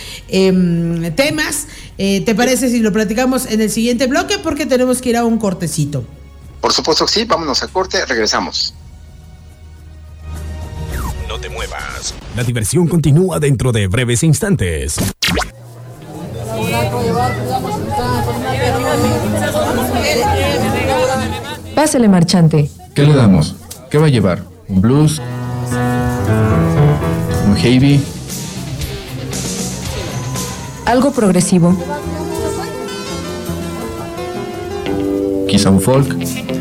temas, ¿te parece si lo platicamos en el siguiente bloque? Porque tenemos que ir a un cortecito. Por supuesto que sí, vámonos a corte, regresamos. No te muevas, la diversión continúa dentro de breves instantes. Pásele, marchante. ¿Qué le damos? ¿Qué va a llevar? ¿Un blues? ¿Un heavy? Algo progresivo. ¿Quizá un folk?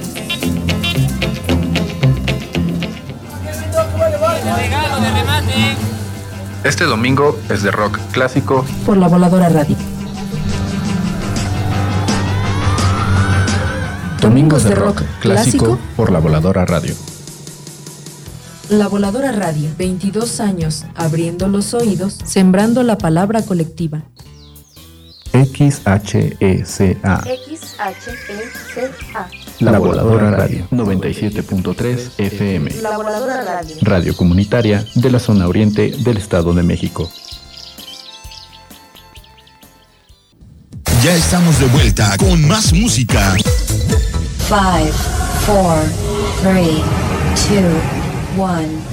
Este domingo es de rock clásico por La Voladora Radio. Domingos de rock clásico por La Voladora Radio. La Voladora Radio, 22 años, abriendo los oídos, sembrando la palabra colectiva. XHECA. La Voladora Radio, 97.3 FM. La Voladora Radio. Radio comunitaria de la zona oriente del Estado de México. Ya estamos de vuelta con más música. 5, 4, 3, 2, 1.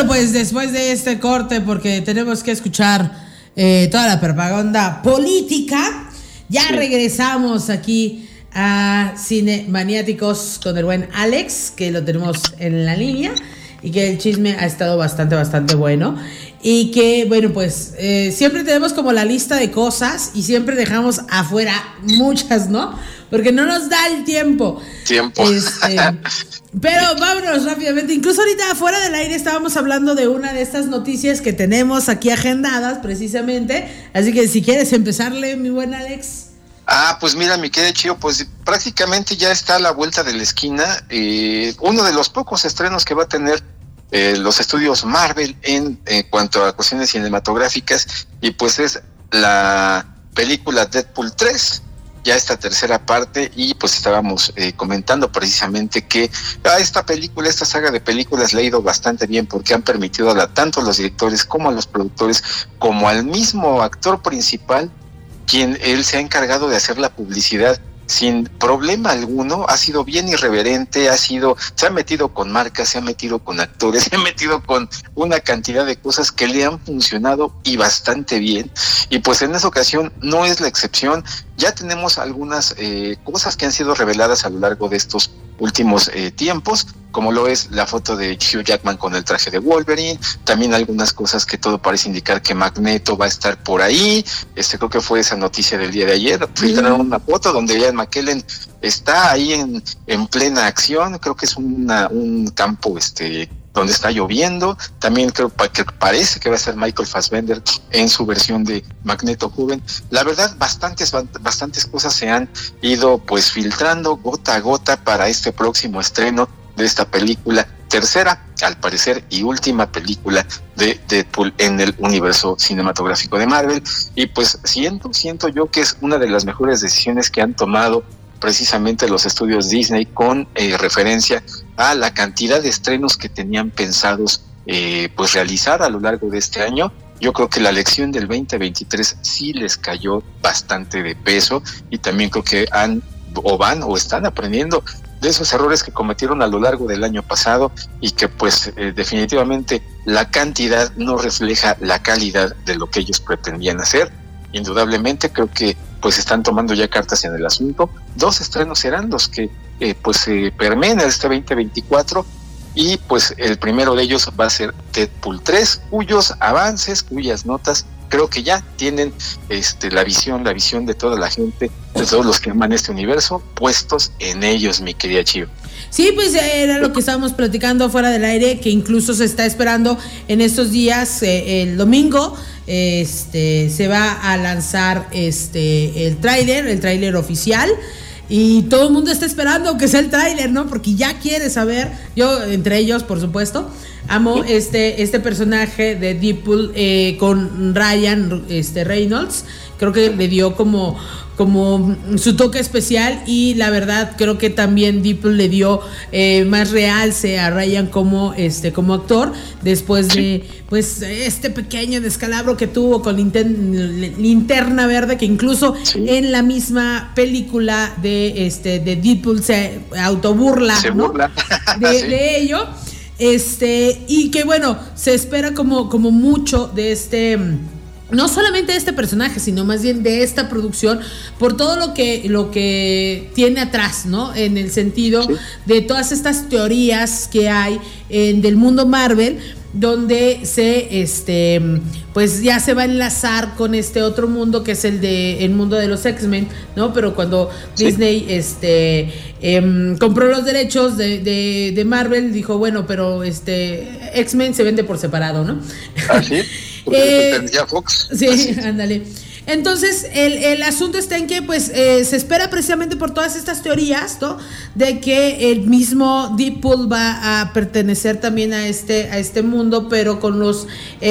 Bueno, pues después de este corte, porque tenemos que escuchar toda la propaganda política, ya regresamos aquí a Cine Maniáticos con el buen Alex, que lo tenemos en la línea y que el chisme ha estado bastante bueno. Y que, bueno, pues siempre tenemos como la lista de cosas y siempre dejamos afuera muchas, ¿no? Porque no nos da el tiempo. Pero vámonos rápidamente. Incluso ahorita fuera del aire estábamos hablando de una de estas noticias que tenemos aquí agendadas precisamente. Así que si quieres empezarle, mi buen Alex. Pues mira, mi querido Chío, pues prácticamente ya está a la vuelta de la esquina. Uno de los pocos estrenos que va a tener los estudios Marvel en cuanto a cuestiones cinematográficas, y pues es la película Deadpool 3, ya esta tercera parte, y pues estábamos comentando precisamente que esta saga de películas le ha ido bastante bien, porque han permitido tanto a los directores como a los productores, como al mismo actor principal, quien él se ha encargado de hacer la publicidad sin problema alguno. Ha sido bien irreverente, se ha metido con marcas, se ha metido con actores, se ha metido con una cantidad de cosas que le han funcionado y bastante bien, y pues en esa ocasión no es la excepción. Ya tenemos algunas cosas que han sido reveladas a lo largo de estos últimos tiempos, como lo es la foto de Hugh Jackman con el traje de Wolverine, también algunas cosas que todo parece indicar que Magneto va a estar por ahí. Creo que fue esa noticia del día de ayer, filtraron una foto donde Ian McKellen está ahí en plena acción. Creo que es un campo donde está lloviendo. También creo que parece que va a ser Michael Fassbender en su versión de Magneto joven. La verdad, bastantes cosas se han ido pues filtrando gota a gota para este próximo estreno de esta película, tercera, al parecer, y última película de Deadpool en el universo cinematográfico de Marvel. Y pues siento yo que es una de las mejores decisiones que han tomado precisamente los estudios Disney con referencia a la cantidad de estrenos que tenían pensados pues realizar a lo largo de este año. Yo creo que la lección del 2023 sí les cayó bastante de peso, y también creo que están aprendiendo de esos errores que cometieron a lo largo del año pasado, y que pues definitivamente la cantidad no refleja la calidad de lo que ellos pretendían hacer. Indudablemente creo que pues están tomando ya cartas en el asunto. 2 estrenos serán los que pues permeen este 2024, y pues el primero de ellos va a ser Deadpool 3, cuyos avances, cuyas notas creo que ya tienen la visión de toda la gente, de todos los que aman este universo, puestos en ellos, mi querida Chío. Sí, pues era lo que estábamos platicando fuera del aire, que incluso se está esperando en estos días, el domingo, se va a lanzar el tráiler oficial. Y todo el mundo está esperando que sea el tráiler, ¿no? Porque ya quiere saber, yo entre ellos, por supuesto, amo este personaje de Deadpool con Ryan Reynolds. Creo que le dio como su toque especial, y la verdad creo que también Deadpool le dio más realce a Ryan como actor, después de pues este pequeño descalabro que tuvo con Linterna Verde, que incluso en la misma película de Deadpool se autoburla, ¿no? de ello, y que bueno, se espera como mucho de no solamente de este personaje, sino más bien de esta producción, por todo lo que tiene atrás, ¿no? En el sentido de todas estas teorías que hay del mundo Marvel, donde pues ya se va a enlazar con este otro mundo, que es el mundo de los X-Men, ¿no? Pero cuando Disney compró los derechos de Marvel, dijo, bueno, pero X-Men se vende por separado, ¿no? ¿Sí? Ya Fox. Sí, ándale. Entonces, el asunto está en que pues se espera precisamente por todas estas teorías, ¿no? De que el mismo Deadpool va a pertenecer también a este mundo, pero con los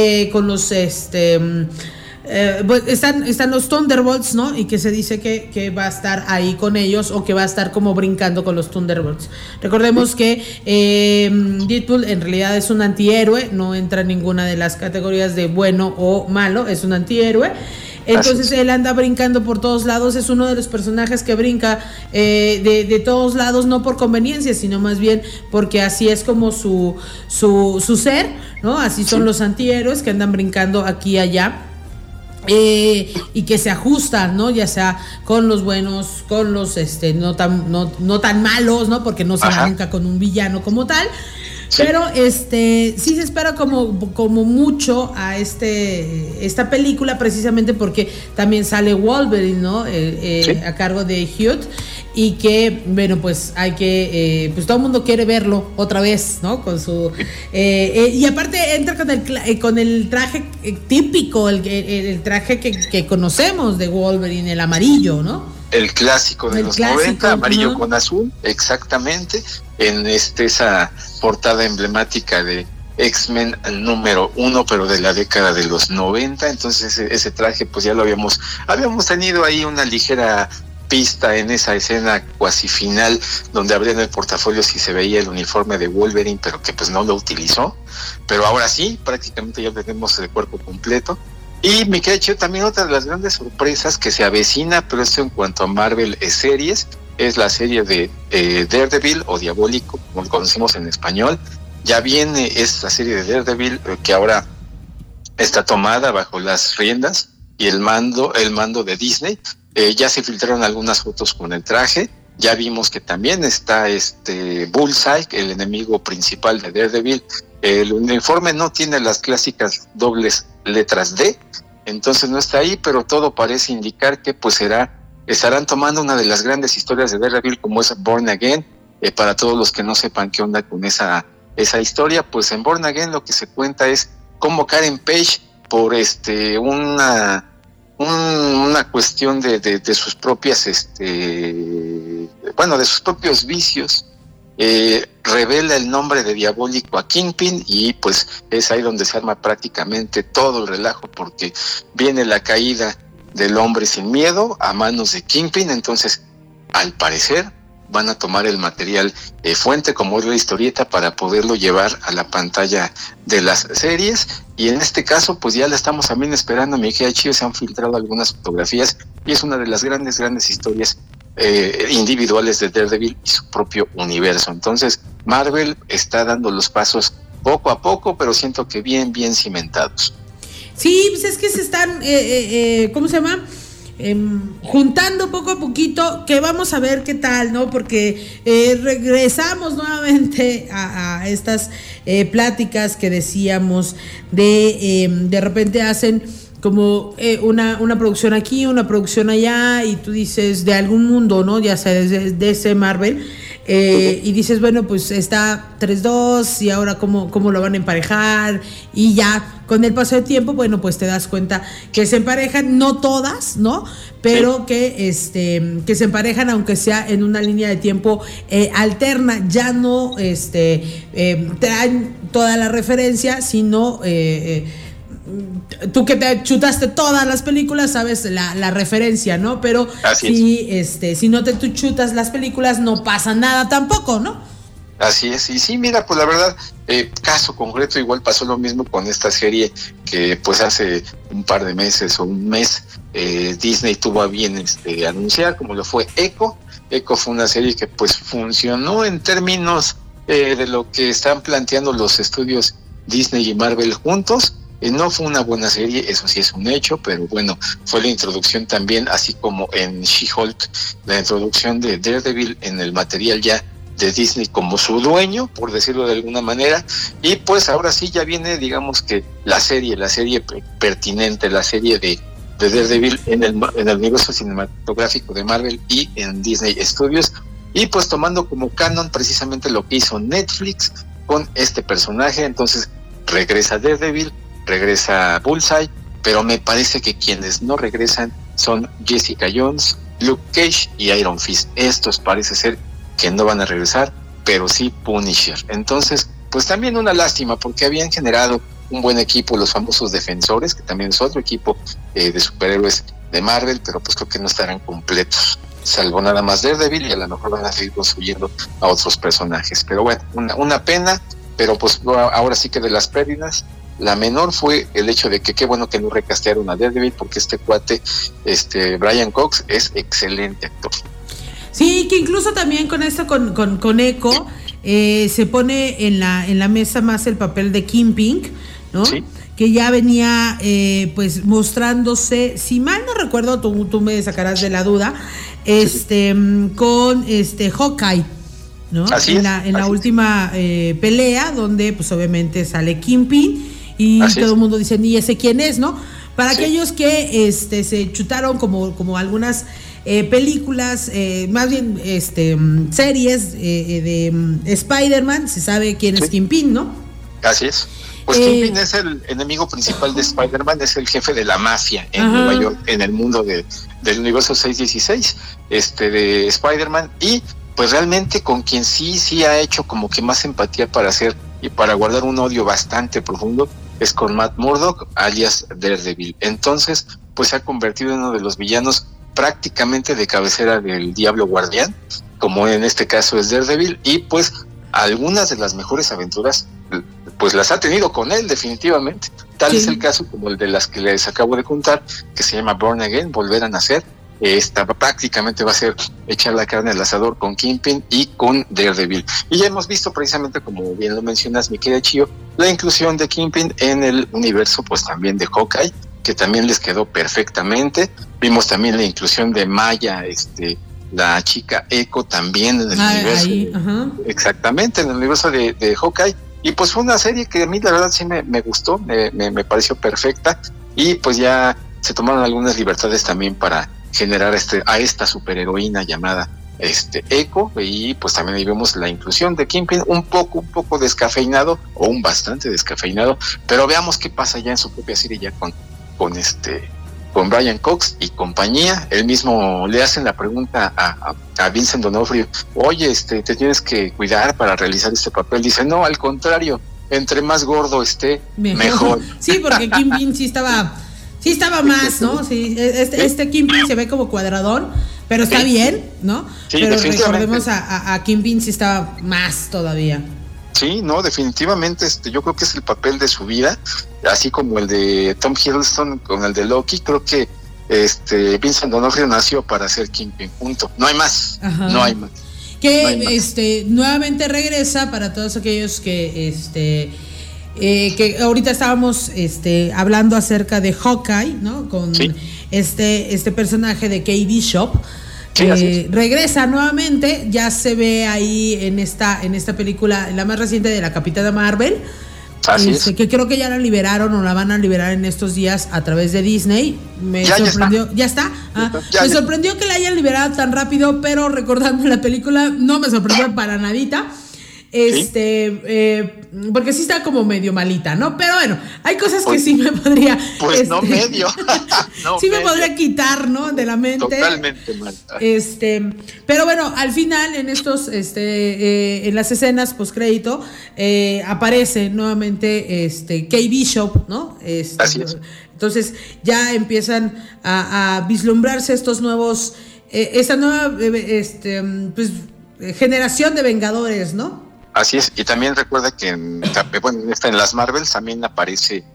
pues están los Thunderbolts, ¿no? Y que se dice que va a estar ahí con ellos, o que va a estar como brincando con los Thunderbolts. Recordemos que Deadpool en realidad es un antihéroe, no entra en ninguna de las categorías de bueno o malo, es un antihéroe. Entonces él anda brincando por todos lados, es uno de los personajes que brinca de todos lados, no por conveniencia, sino más bien porque así es como su ser, ¿no? Así son los antihéroes que andan brincando aquí y allá. Y que se ajustan, ¿no? Ya sea con los buenos, con los no tan malos, ¿no? Porque no se va nunca con un villano como tal. Pero sí se espera como mucho a esta película, precisamente porque también sale Wolverine, ¿no? A cargo de Hugh, y que, bueno, pues hay que, pues todo el mundo quiere verlo otra vez, ¿no? Con su y aparte entra con el traje típico, el traje que conocemos de Wolverine, el amarillo, ¿no? El clásico de los 90, amarillo con azul, exactamente, en esa portada emblemática de X-Men número 1, pero de la década de los 90. Entonces ese traje pues ya lo habíamos tenido ahí una ligera pista en esa escena cuasi final donde abrían el portafolio si se veía el uniforme de Wolverine, pero que pues no lo utilizó. Pero ahora sí, prácticamente ya tenemos el cuerpo completo. Y me queda chido también otra de las grandes sorpresas que se avecina, pero esto en cuanto a Marvel series, es la serie de Daredevil o Diabólico, como lo conocemos en español. Ya viene esta serie de Daredevil que ahora está tomada bajo las riendas y el mando de Disney. Ya se filtraron algunas fotos con el traje. Ya vimos que también está Bullseye, el enemigo principal de Daredevil. El uniforme no tiene las clásicas dobles letras D, entonces no está ahí, pero todo parece indicar que pues estarán tomando una de las grandes historias de Daredevil, como es Born Again. Para todos los que no sepan qué onda con esa historia, pues en Born Again lo que se cuenta es cómo Karen Page, por una cuestión de sus propias de sus propios vicios, revela el nombre de Diabólico a Kingpin, y pues es ahí donde se arma prácticamente todo el relajo, porque viene la caída del hombre sin miedo a manos de Kingpin. Entonces al parecer van a tomar el material fuente, como es la historieta, para poderlo llevar a la pantalla de las series. Y en este caso pues ya la estamos también esperando. Mi querida Chio, se han filtrado algunas fotografías y es una de las grandes historias individuales de Daredevil y su propio universo. Entonces Marvel está dando los pasos poco a poco, pero siento que bien cimentados. Sí, pues es que se están ¿cómo se llama? Juntando poco a poquito, que vamos a ver qué tal, ¿no? Porque regresamos nuevamente a estas pláticas que decíamos de repente hacen como una producción aquí, una producción allá, y tú dices de algún mundo, ¿no? Ya sea de ese Marvel, y dices, bueno, pues está 3-2 y ahora cómo lo van a emparejar, y ya con el paso del tiempo, bueno, pues te das cuenta que se emparejan, no todas, ¿no? Pero que se emparejan, aunque sea en una línea de tiempo alterna, ya no traen toda la referencia, sino tú que te chutaste todas las películas sabes la referencia, ¿no? Pero si no te chutas las películas no pasa nada tampoco, ¿no? Así es, y sí, mira, pues la verdad, caso concreto, igual pasó lo mismo con esta serie que pues hace un par de meses o un mes Disney tuvo a bien anunciar, como lo fue Echo. Echo fue una serie que pues funcionó en términos de lo que están planteando los estudios Disney y Marvel juntos. No fue una buena serie, eso sí es un hecho, pero bueno, fue la introducción también, así como en She-Hulk, la introducción de Daredevil en el material ya de Disney como su dueño, por decirlo de alguna manera. Y pues ahora sí ya viene, digamos que la serie pertinente, la serie de Daredevil en el universo cinematográfico de Marvel y en Disney Studios, y pues tomando como canon precisamente lo que hizo Netflix con este personaje. Entonces regresa Daredevil, regresa Bullseye, pero me parece que quienes no regresan son Jessica Jones, Luke Cage y Iron Fist. Estos parece ser que no van a regresar, pero sí Punisher. Entonces, pues también una lástima, porque habían generado un buen equipo, los famosos Defensores, que también es otro equipo de superhéroes de Marvel, pero pues creo que no estarán completos, salvo nada más Daredevil, y a lo mejor van a seguir construyendo a otros personajes. Pero bueno, una pena, pero pues ahora sí que de las pérdidas La menor fue el hecho de que qué bueno que no recastearon a Daredevil, porque este cuate, Brian Cox, es excelente actor. Sí, que incluso también con esto, con Echo, se pone en la mesa más el papel de Kingpin, ¿no? Sí. Que ya venía pues mostrándose, si mal no recuerdo, tú me sacarás de la duda, con Hawkeye, ¿no? Así en la última pelea, donde pues obviamente sale Kingpin y así todo el mundo dice, ¿y ese quién es, no? Para aquellos que se chutaron como algunas películas, más bien series de Spider-Man, se sabe quién es Kingpin, ¿no? Así es. Pues Kingpin es el enemigo principal de Spider-Man, es el jefe de la mafia en Nueva York, en el mundo del universo 616 de Spider-Man, y pues realmente con quien sí ha hecho como que más empatía para hacer y para guardar un odio bastante profundo es con Matt Murdock, alias Daredevil. Entonces, pues se ha convertido en uno de los villanos prácticamente de cabecera del Diablo Guardián, como en este caso es Daredevil, y pues algunas de las mejores aventuras pues las ha tenido con él definitivamente. Tal es el caso como el de las que les acabo de contar, que se llama Born Again, Volver a Nacer. Esta prácticamente va a ser echar la carne al asador con Kingpin y con Daredevil. Y ya hemos visto precisamente, como bien lo mencionas, mi querida Chío, la inclusión de Kingpin en el universo pues también de Hawkeye, que también les quedó perfectamente. Vimos también la inclusión de Maya, la chica Echo, también en el universo exactamente, en el universo de Hawkeye. Y pues fue una serie que a mí la verdad sí me gustó, me pareció perfecta, y pues ya se tomaron algunas libertades también para generar a esta superheroína llamada Echo, y pues también ahí vemos la inclusión de Kingpin, un poco descafeinado, o un bastante descafeinado, pero veamos qué pasa ya en su propia serie ya con Brian Cox y compañía. Él mismo le hacen la pregunta a Vincent D'Onofrio, oye, te tienes que cuidar para realizar este papel. Dice, no, al contrario, entre más gordo esté, mejor. Sí, porque Kingpin sí estaba más, ¿no? Sí, este Kingpin se ve como cuadradón, pero está bien, ¿no? Sí, pero recordemos a Kingpin sí estaba más todavía. Sí, no, definitivamente yo creo que es el papel de su vida, así como el de Tom Hiddleston con el de Loki. Creo que Vincent D'Onofrio nació para ser Kingpin, punto. No hay más. No hay más. Que no hay más. Nuevamente regresa para todos aquellos que que ahorita estábamos hablando acerca de Hawkeye, ¿no? Con este personaje de Kate Bishop. Regresa nuevamente, ya se ve ahí en esta película, la más reciente de la Capitana Marvel, que creo que ya la liberaron o la van a liberar en estos días a través de Disney. Me sorprendió, ¿ya está? Me sorprendió que la hayan liberado tan rápido, pero recordando la película no me sorprendió para nadita. Porque sí está como medio malita, ¿no? Pero bueno, hay cosas que sí me podría... Pues no medio. No sí medio. Me podría quitar, ¿no? De la mente. Totalmente mal. Pero bueno, al final, en estos, en las escenas postcrédito, aparece nuevamente Kate Bishop, ¿no? Así es. Entonces ya empiezan a vislumbrarse estos nuevos, esta nueva pues, generación de Vengadores, ¿no? Así es, y también recuerda que en las Marvels también aparece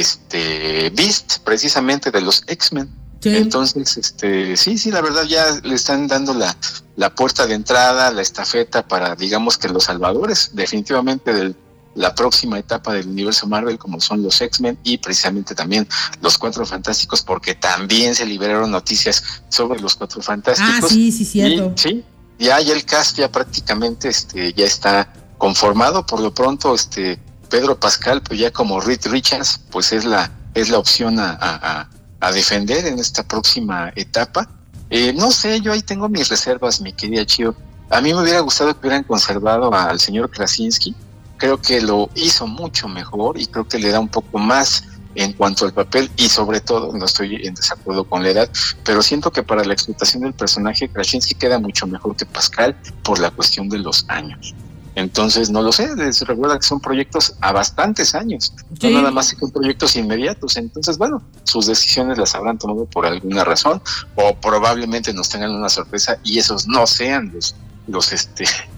Beast, precisamente de los X-Men. Sí. Entonces, sí, la verdad ya le están dando la puerta de entrada, la estafeta para, digamos que los salvadores, definitivamente de la próxima etapa del universo Marvel, como son los X-Men y precisamente también los Cuatro Fantásticos, porque también se liberaron noticias sobre los Cuatro Fantásticos. Sí, cierto. Y, sí, ya el cast ya prácticamente ya está conformado. Por lo pronto Pedro Pascal, pues ya como Reed Richards, pues es la opción a defender en esta próxima etapa. No sé, yo ahí tengo mis reservas, mi querida Chío. A mí me hubiera gustado que hubieran conservado al señor Krasinski. Creo que lo hizo mucho mejor y creo que le da un poco más en cuanto al papel, y sobre todo, no estoy en desacuerdo con la edad, pero siento que para la explotación del personaje Krasinski queda mucho mejor que Pascal por la cuestión de los años. Entonces, no lo sé, les recuerda que son proyectos a bastantes años, no nada más que son proyectos inmediatos. Entonces, bueno, sus decisiones las habrán tomado por alguna razón, o probablemente nos tengan una sorpresa y esos no sean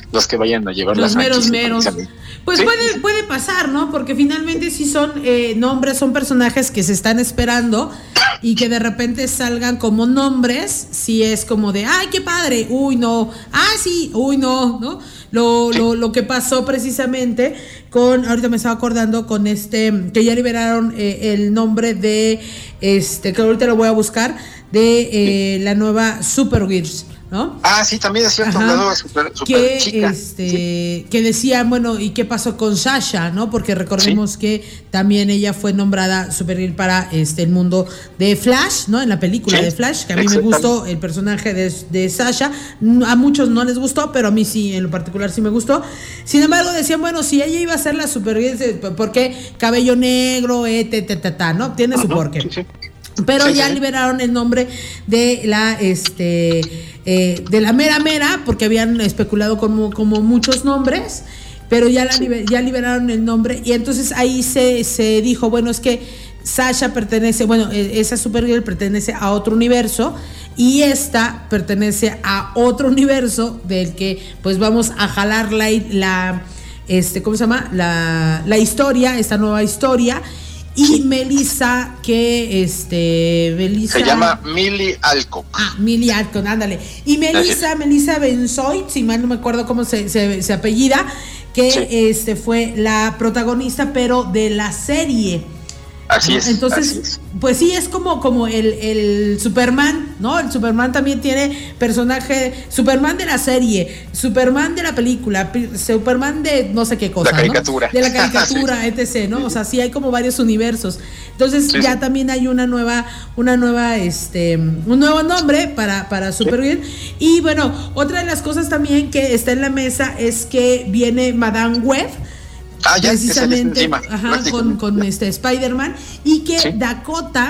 los que vayan a llevar los las meros. Pues ¿sí? puede pasar, ¿no? Porque finalmente sí son nombres, son personajes que se están esperando y que de repente salgan como nombres, sí es como de, ¡ay, qué padre! ¡Uy, no! ¡Ah, sí! ¡Uy, no! ¿No? Lo que pasó precisamente con, ahorita me estaba acordando con que ya liberaron el nombre de, que ahorita lo voy a buscar, de la nueva Supergirl, ¿no? Ah, sí, también es cierto, la nueva super chica. Que decían, bueno, ¿y qué pasó con Sasha, no? Porque recordemos que también ella fue nombrada Supergirl para el mundo de Flash, ¿no? En la película de Flash, que a mí me gustó el personaje de Sasha. A muchos no les gustó, pero a mí sí, en lo particular sí me gustó. Sin embargo, decían, bueno, si ella iba a ser la Supergirl, ¿por qué cabello negro, ¿no? Tiene su porqué. Sí. Pero ya liberaron el nombre de la de la mera, porque habían especulado como muchos nombres, pero ya liberaron el nombre, y entonces ahí se dijo, bueno, es que Sasha pertenece, bueno, esa Supergirl pertenece a otro universo, y esta pertenece a otro universo del que pues vamos a jalar la ¿cómo se llama? La historia, esta nueva historia. Y Melissa, se llama Millie Alcock. Millie Alcock, ándale. Y Melissa Benzoid, si mal no me acuerdo cómo se apellida, que fue la protagonista, pero de la serie. Así es. Entonces, así es. Pues sí, es como el Superman, ¿no? El Superman también tiene personaje, Superman de la serie, Superman de la película, Superman de no sé qué cosa, la caricatura. ¿no? De la caricatura, sí. etc., ¿no? O sea, sí hay como varios universos. Entonces ya también hay un nuevo nombre para Supergirl. Y bueno, otra de las cosas también que está en la mesa es que viene Madame Web, precisamente con Spider-Man, y que Dakota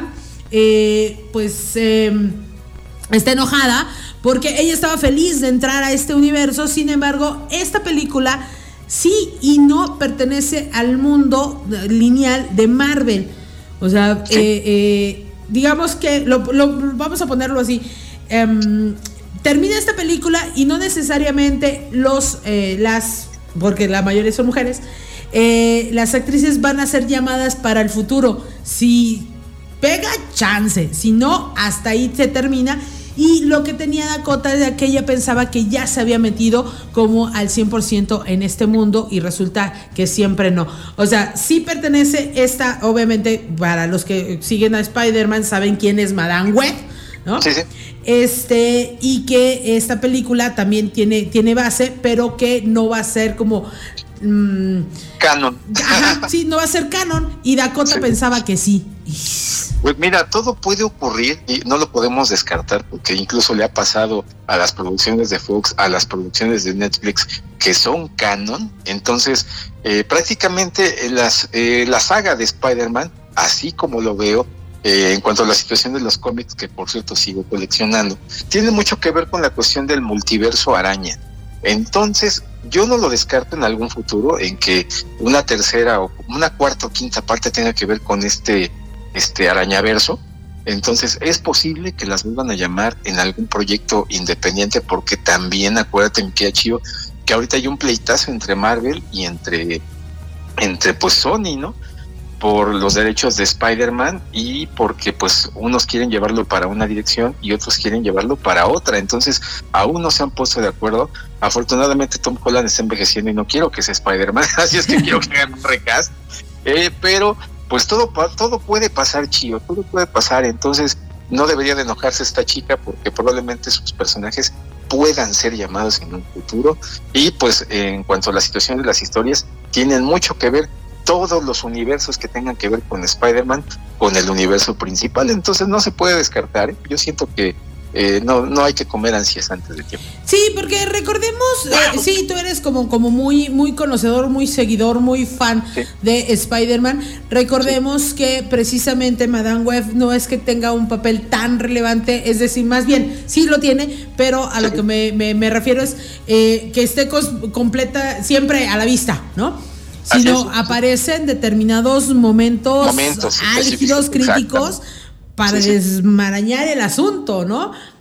está enojada porque ella estaba feliz de entrar a este universo. Sin embargo, esta película sí y no pertenece al mundo lineal de Marvel. O sea, digamos que vamos a ponerlo así, termina esta película y no necesariamente porque la mayoría son mujeres, las actrices van a ser llamadas para el futuro. Si pega, chance, si no, hasta ahí se termina. Y lo que tenía Dakota es que ella pensaba que ya se había metido como al 100% en este mundo, y resulta que siempre no. O sea, sí pertenece obviamente, para los que siguen a Spider-Man saben quién es Madame Web, ¿no? Sí. Y que esta película también tiene base, pero que no va a ser como canon. Ajá, sí, no va a ser canon, y Dakota pensaba que sí. Pues mira, todo puede ocurrir y no lo podemos descartar, porque incluso le ha pasado a las producciones de Fox, a las producciones de Netflix, que son canon. Entonces, prácticamente la saga de Spider-Man, así como lo veo, en cuanto a la situación de los cómics, que por cierto sigo coleccionando, tiene mucho que ver con la cuestión del multiverso araña. Entonces, yo no lo descarto en algún futuro en que una tercera o una cuarta o quinta parte tenga que ver con este arañaverso. Entonces es posible que las vuelvan a llamar en algún proyecto independiente, porque también acuérdate, mi querida Chío, que ahorita hay un pleitazo entre Marvel y entre pues Sony, ¿no? Por los derechos de Spider-Man, y porque pues unos quieren llevarlo para una dirección y otros quieren llevarlo para otra. Entonces aún no se han puesto de acuerdo. Afortunadamente Tom Holland está envejeciendo y no quiero que sea Spider-Man, así es que quiero que hagan un recast, pero pues todo puede pasar, Chío, todo puede pasar. Entonces no debería de enojarse esta chica, porque probablemente sus personajes puedan ser llamados en un futuro. Y pues en cuanto a la situación de las historias, tienen mucho que ver todos los universos que tengan que ver con Spider-Man, con el universo principal. Entonces no se puede descartar, ¿eh? Yo siento que no hay que comer ansias antes de tiempo. Sí, porque recordemos, sí, tú eres como muy, muy conocedor, muy seguidor, muy fan de Spider-Man. Recordemos que precisamente Madame Web no es que tenga un papel tan relevante, es decir, más bien sí lo tiene, pero a lo que me refiero es que esté completa siempre a la vista, ¿no? Sino aparecen determinados momentos álgidos, críticos, para desmarañar el asunto, ¿no?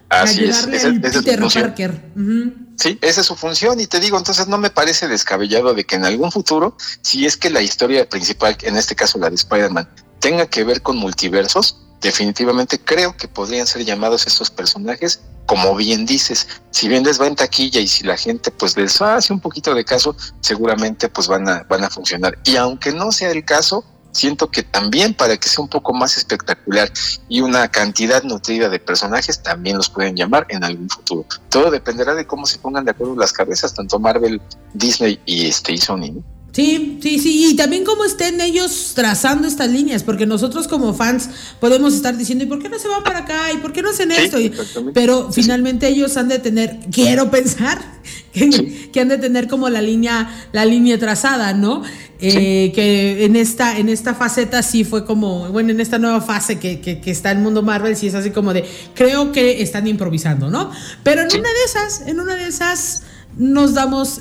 Así ayudarle es, al esa es Peter su función. Parker. Uh-huh. Sí, esa es su función y te digo, entonces no me parece descabellado de que en algún futuro, si es que la historia principal, en este caso la de Spider-Man, tenga que ver con multiversos, definitivamente creo que podrían ser llamados estos personajes, como bien dices, si bien les va en taquilla y si la gente pues les hace un poquito de caso, seguramente pues van a funcionar. Y aunque no sea el caso, siento que también para que sea un poco más espectacular y una cantidad nutrida de personajes, también los pueden llamar en algún futuro. Todo dependerá de cómo se pongan de acuerdo las cabezas, tanto Marvel, Disney y Sony, ¿no? Sí, y también cómo estén ellos trazando estas líneas, porque nosotros como fans podemos estar diciendo, ¿y por qué no se van para acá? ¿Y por qué no hacen esto? Pero finalmente ellos han de tener, quiero pensar, que han de tener como la línea trazada, ¿no? Que en esta faceta sí fue como, bueno, en esta nueva fase que está el mundo Marvel, sí es así como de, creo que están improvisando, ¿no? Pero en una de esas nos damos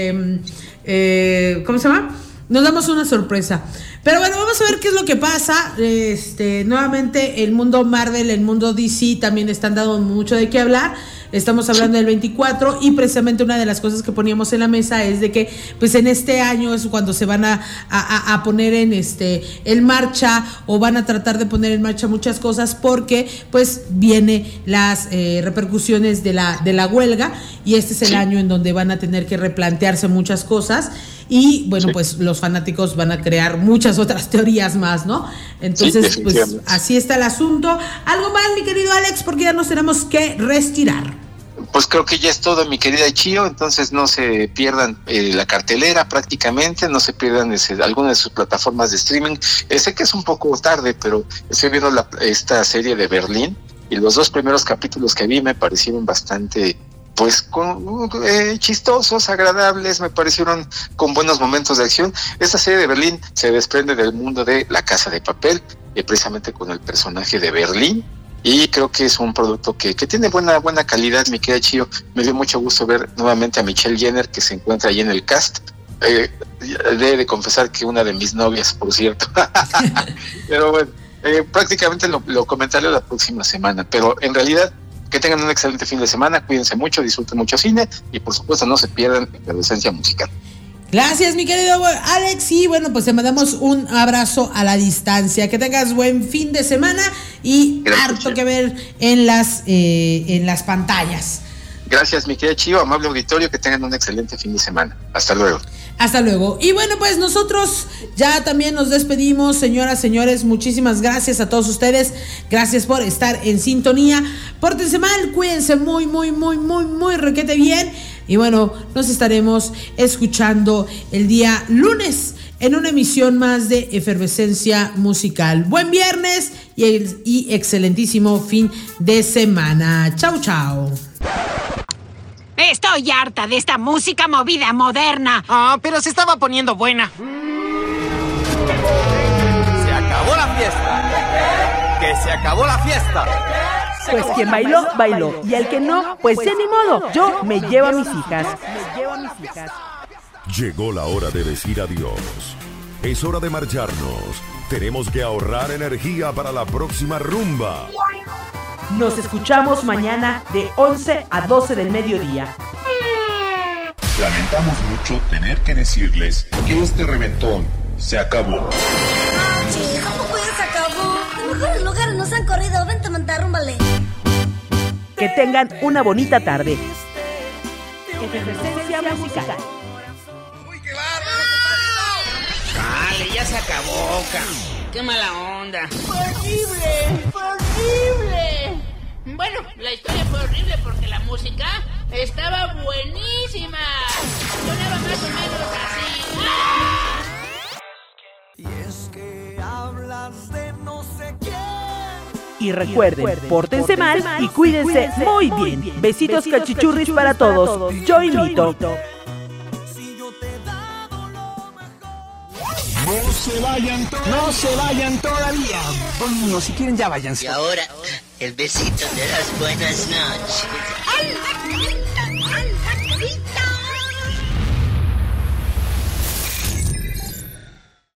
¿cómo se llama? Nos damos una sorpresa. Pero bueno, vamos a ver qué es lo que pasa. Nuevamente el mundo Marvel, el mundo DC también están dando mucho de qué hablar. Estamos hablando del 24 y precisamente una de las cosas que poníamos en la mesa es de que pues en este año es cuando se van a poner en marcha o van a tratar de poner en marcha muchas cosas porque pues viene las repercusiones de la huelga y este es el año en donde van a tener que replantearse muchas cosas y bueno pues los fanáticos van a crear muchas otras teorías más, ¿no? Entonces pues así está el asunto. Algo más, mi querido Alex, porque ya nos tenemos que retirar. Pues creo que ya es todo, mi querida Chio, entonces no se pierdan la cartelera prácticamente, no se pierdan alguna de sus plataformas de streaming. Sé que es un poco tarde, pero estoy viendo esta serie de Berlín y los 2 primeros capítulos que vi me parecieron bastante pues chistosos, agradables, me parecieron con buenos momentos de acción. Esta serie de Berlín se desprende del mundo de La Casa de Papel, precisamente con el personaje de Berlín. Y creo que es un producto que tiene buena calidad, mi querida Chio. Me dio mucho gusto ver nuevamente a Michelle Jenner, que se encuentra ahí en el cast. De confesar que una de mis novias, por cierto. Pero bueno, prácticamente lo comentaré la próxima semana. Pero en realidad, que tengan un excelente fin de semana, cuídense mucho, disfruten mucho cine y por supuesto no se pierdan la esencia musical. Gracias, mi querido Alex. Y bueno, pues te mandamos un abrazo a la distancia. Que tengas buen fin de semana y harto que ver en las pantallas. Gracias, mi querida Chio, amable auditorio, que tengan un excelente fin de semana. Hasta luego. Hasta luego. Y bueno, pues nosotros ya también nos despedimos, señoras, señores. Muchísimas gracias a todos ustedes. Gracias por estar en sintonía. Pórtense mal, cuídense muy requete bien. Y bueno, nos estaremos escuchando el día lunes en una emisión más de Efervescencia Musical. Buen viernes y excelentísimo fin de semana. Chau, chau. Estoy harta de esta música movida moderna. Pero se estaba poniendo buena. Se acabó la fiesta. Que se acabó la fiesta. Pues quien bailó, bailó. Y el que no, pues ya ni modo. Yo me llevo a mis hijas. Llegó la hora de decir adiós. Es hora de marcharnos. Tenemos que ahorrar energía para la próxima rumba. Nos escuchamos mañana de 11 a 12 del mediodía. Lamentamos mucho tener que decirles que este reventón se acabó. ¿Cómo pues se acabó? En mejores lugares nos han corrido. Vente, mantarrúmbale. Que tengan una bonita tarde. Efervescencia Musical. Dale, ya se acabó, qué mala onda. ¡Fue horrible! Bueno, la historia fue horrible porque la música estaba buenísima. Sonaba más o menos así. ¡Ah! Y es que hablas de no sé quién. Y recuerden, pórtense mal y cuídense muy bien. Besitos cachichurris para todos. Yo invito. No se vayan todavía. Bueno, si quieren ya váyanse. Y ahora, el besito de las buenas noches.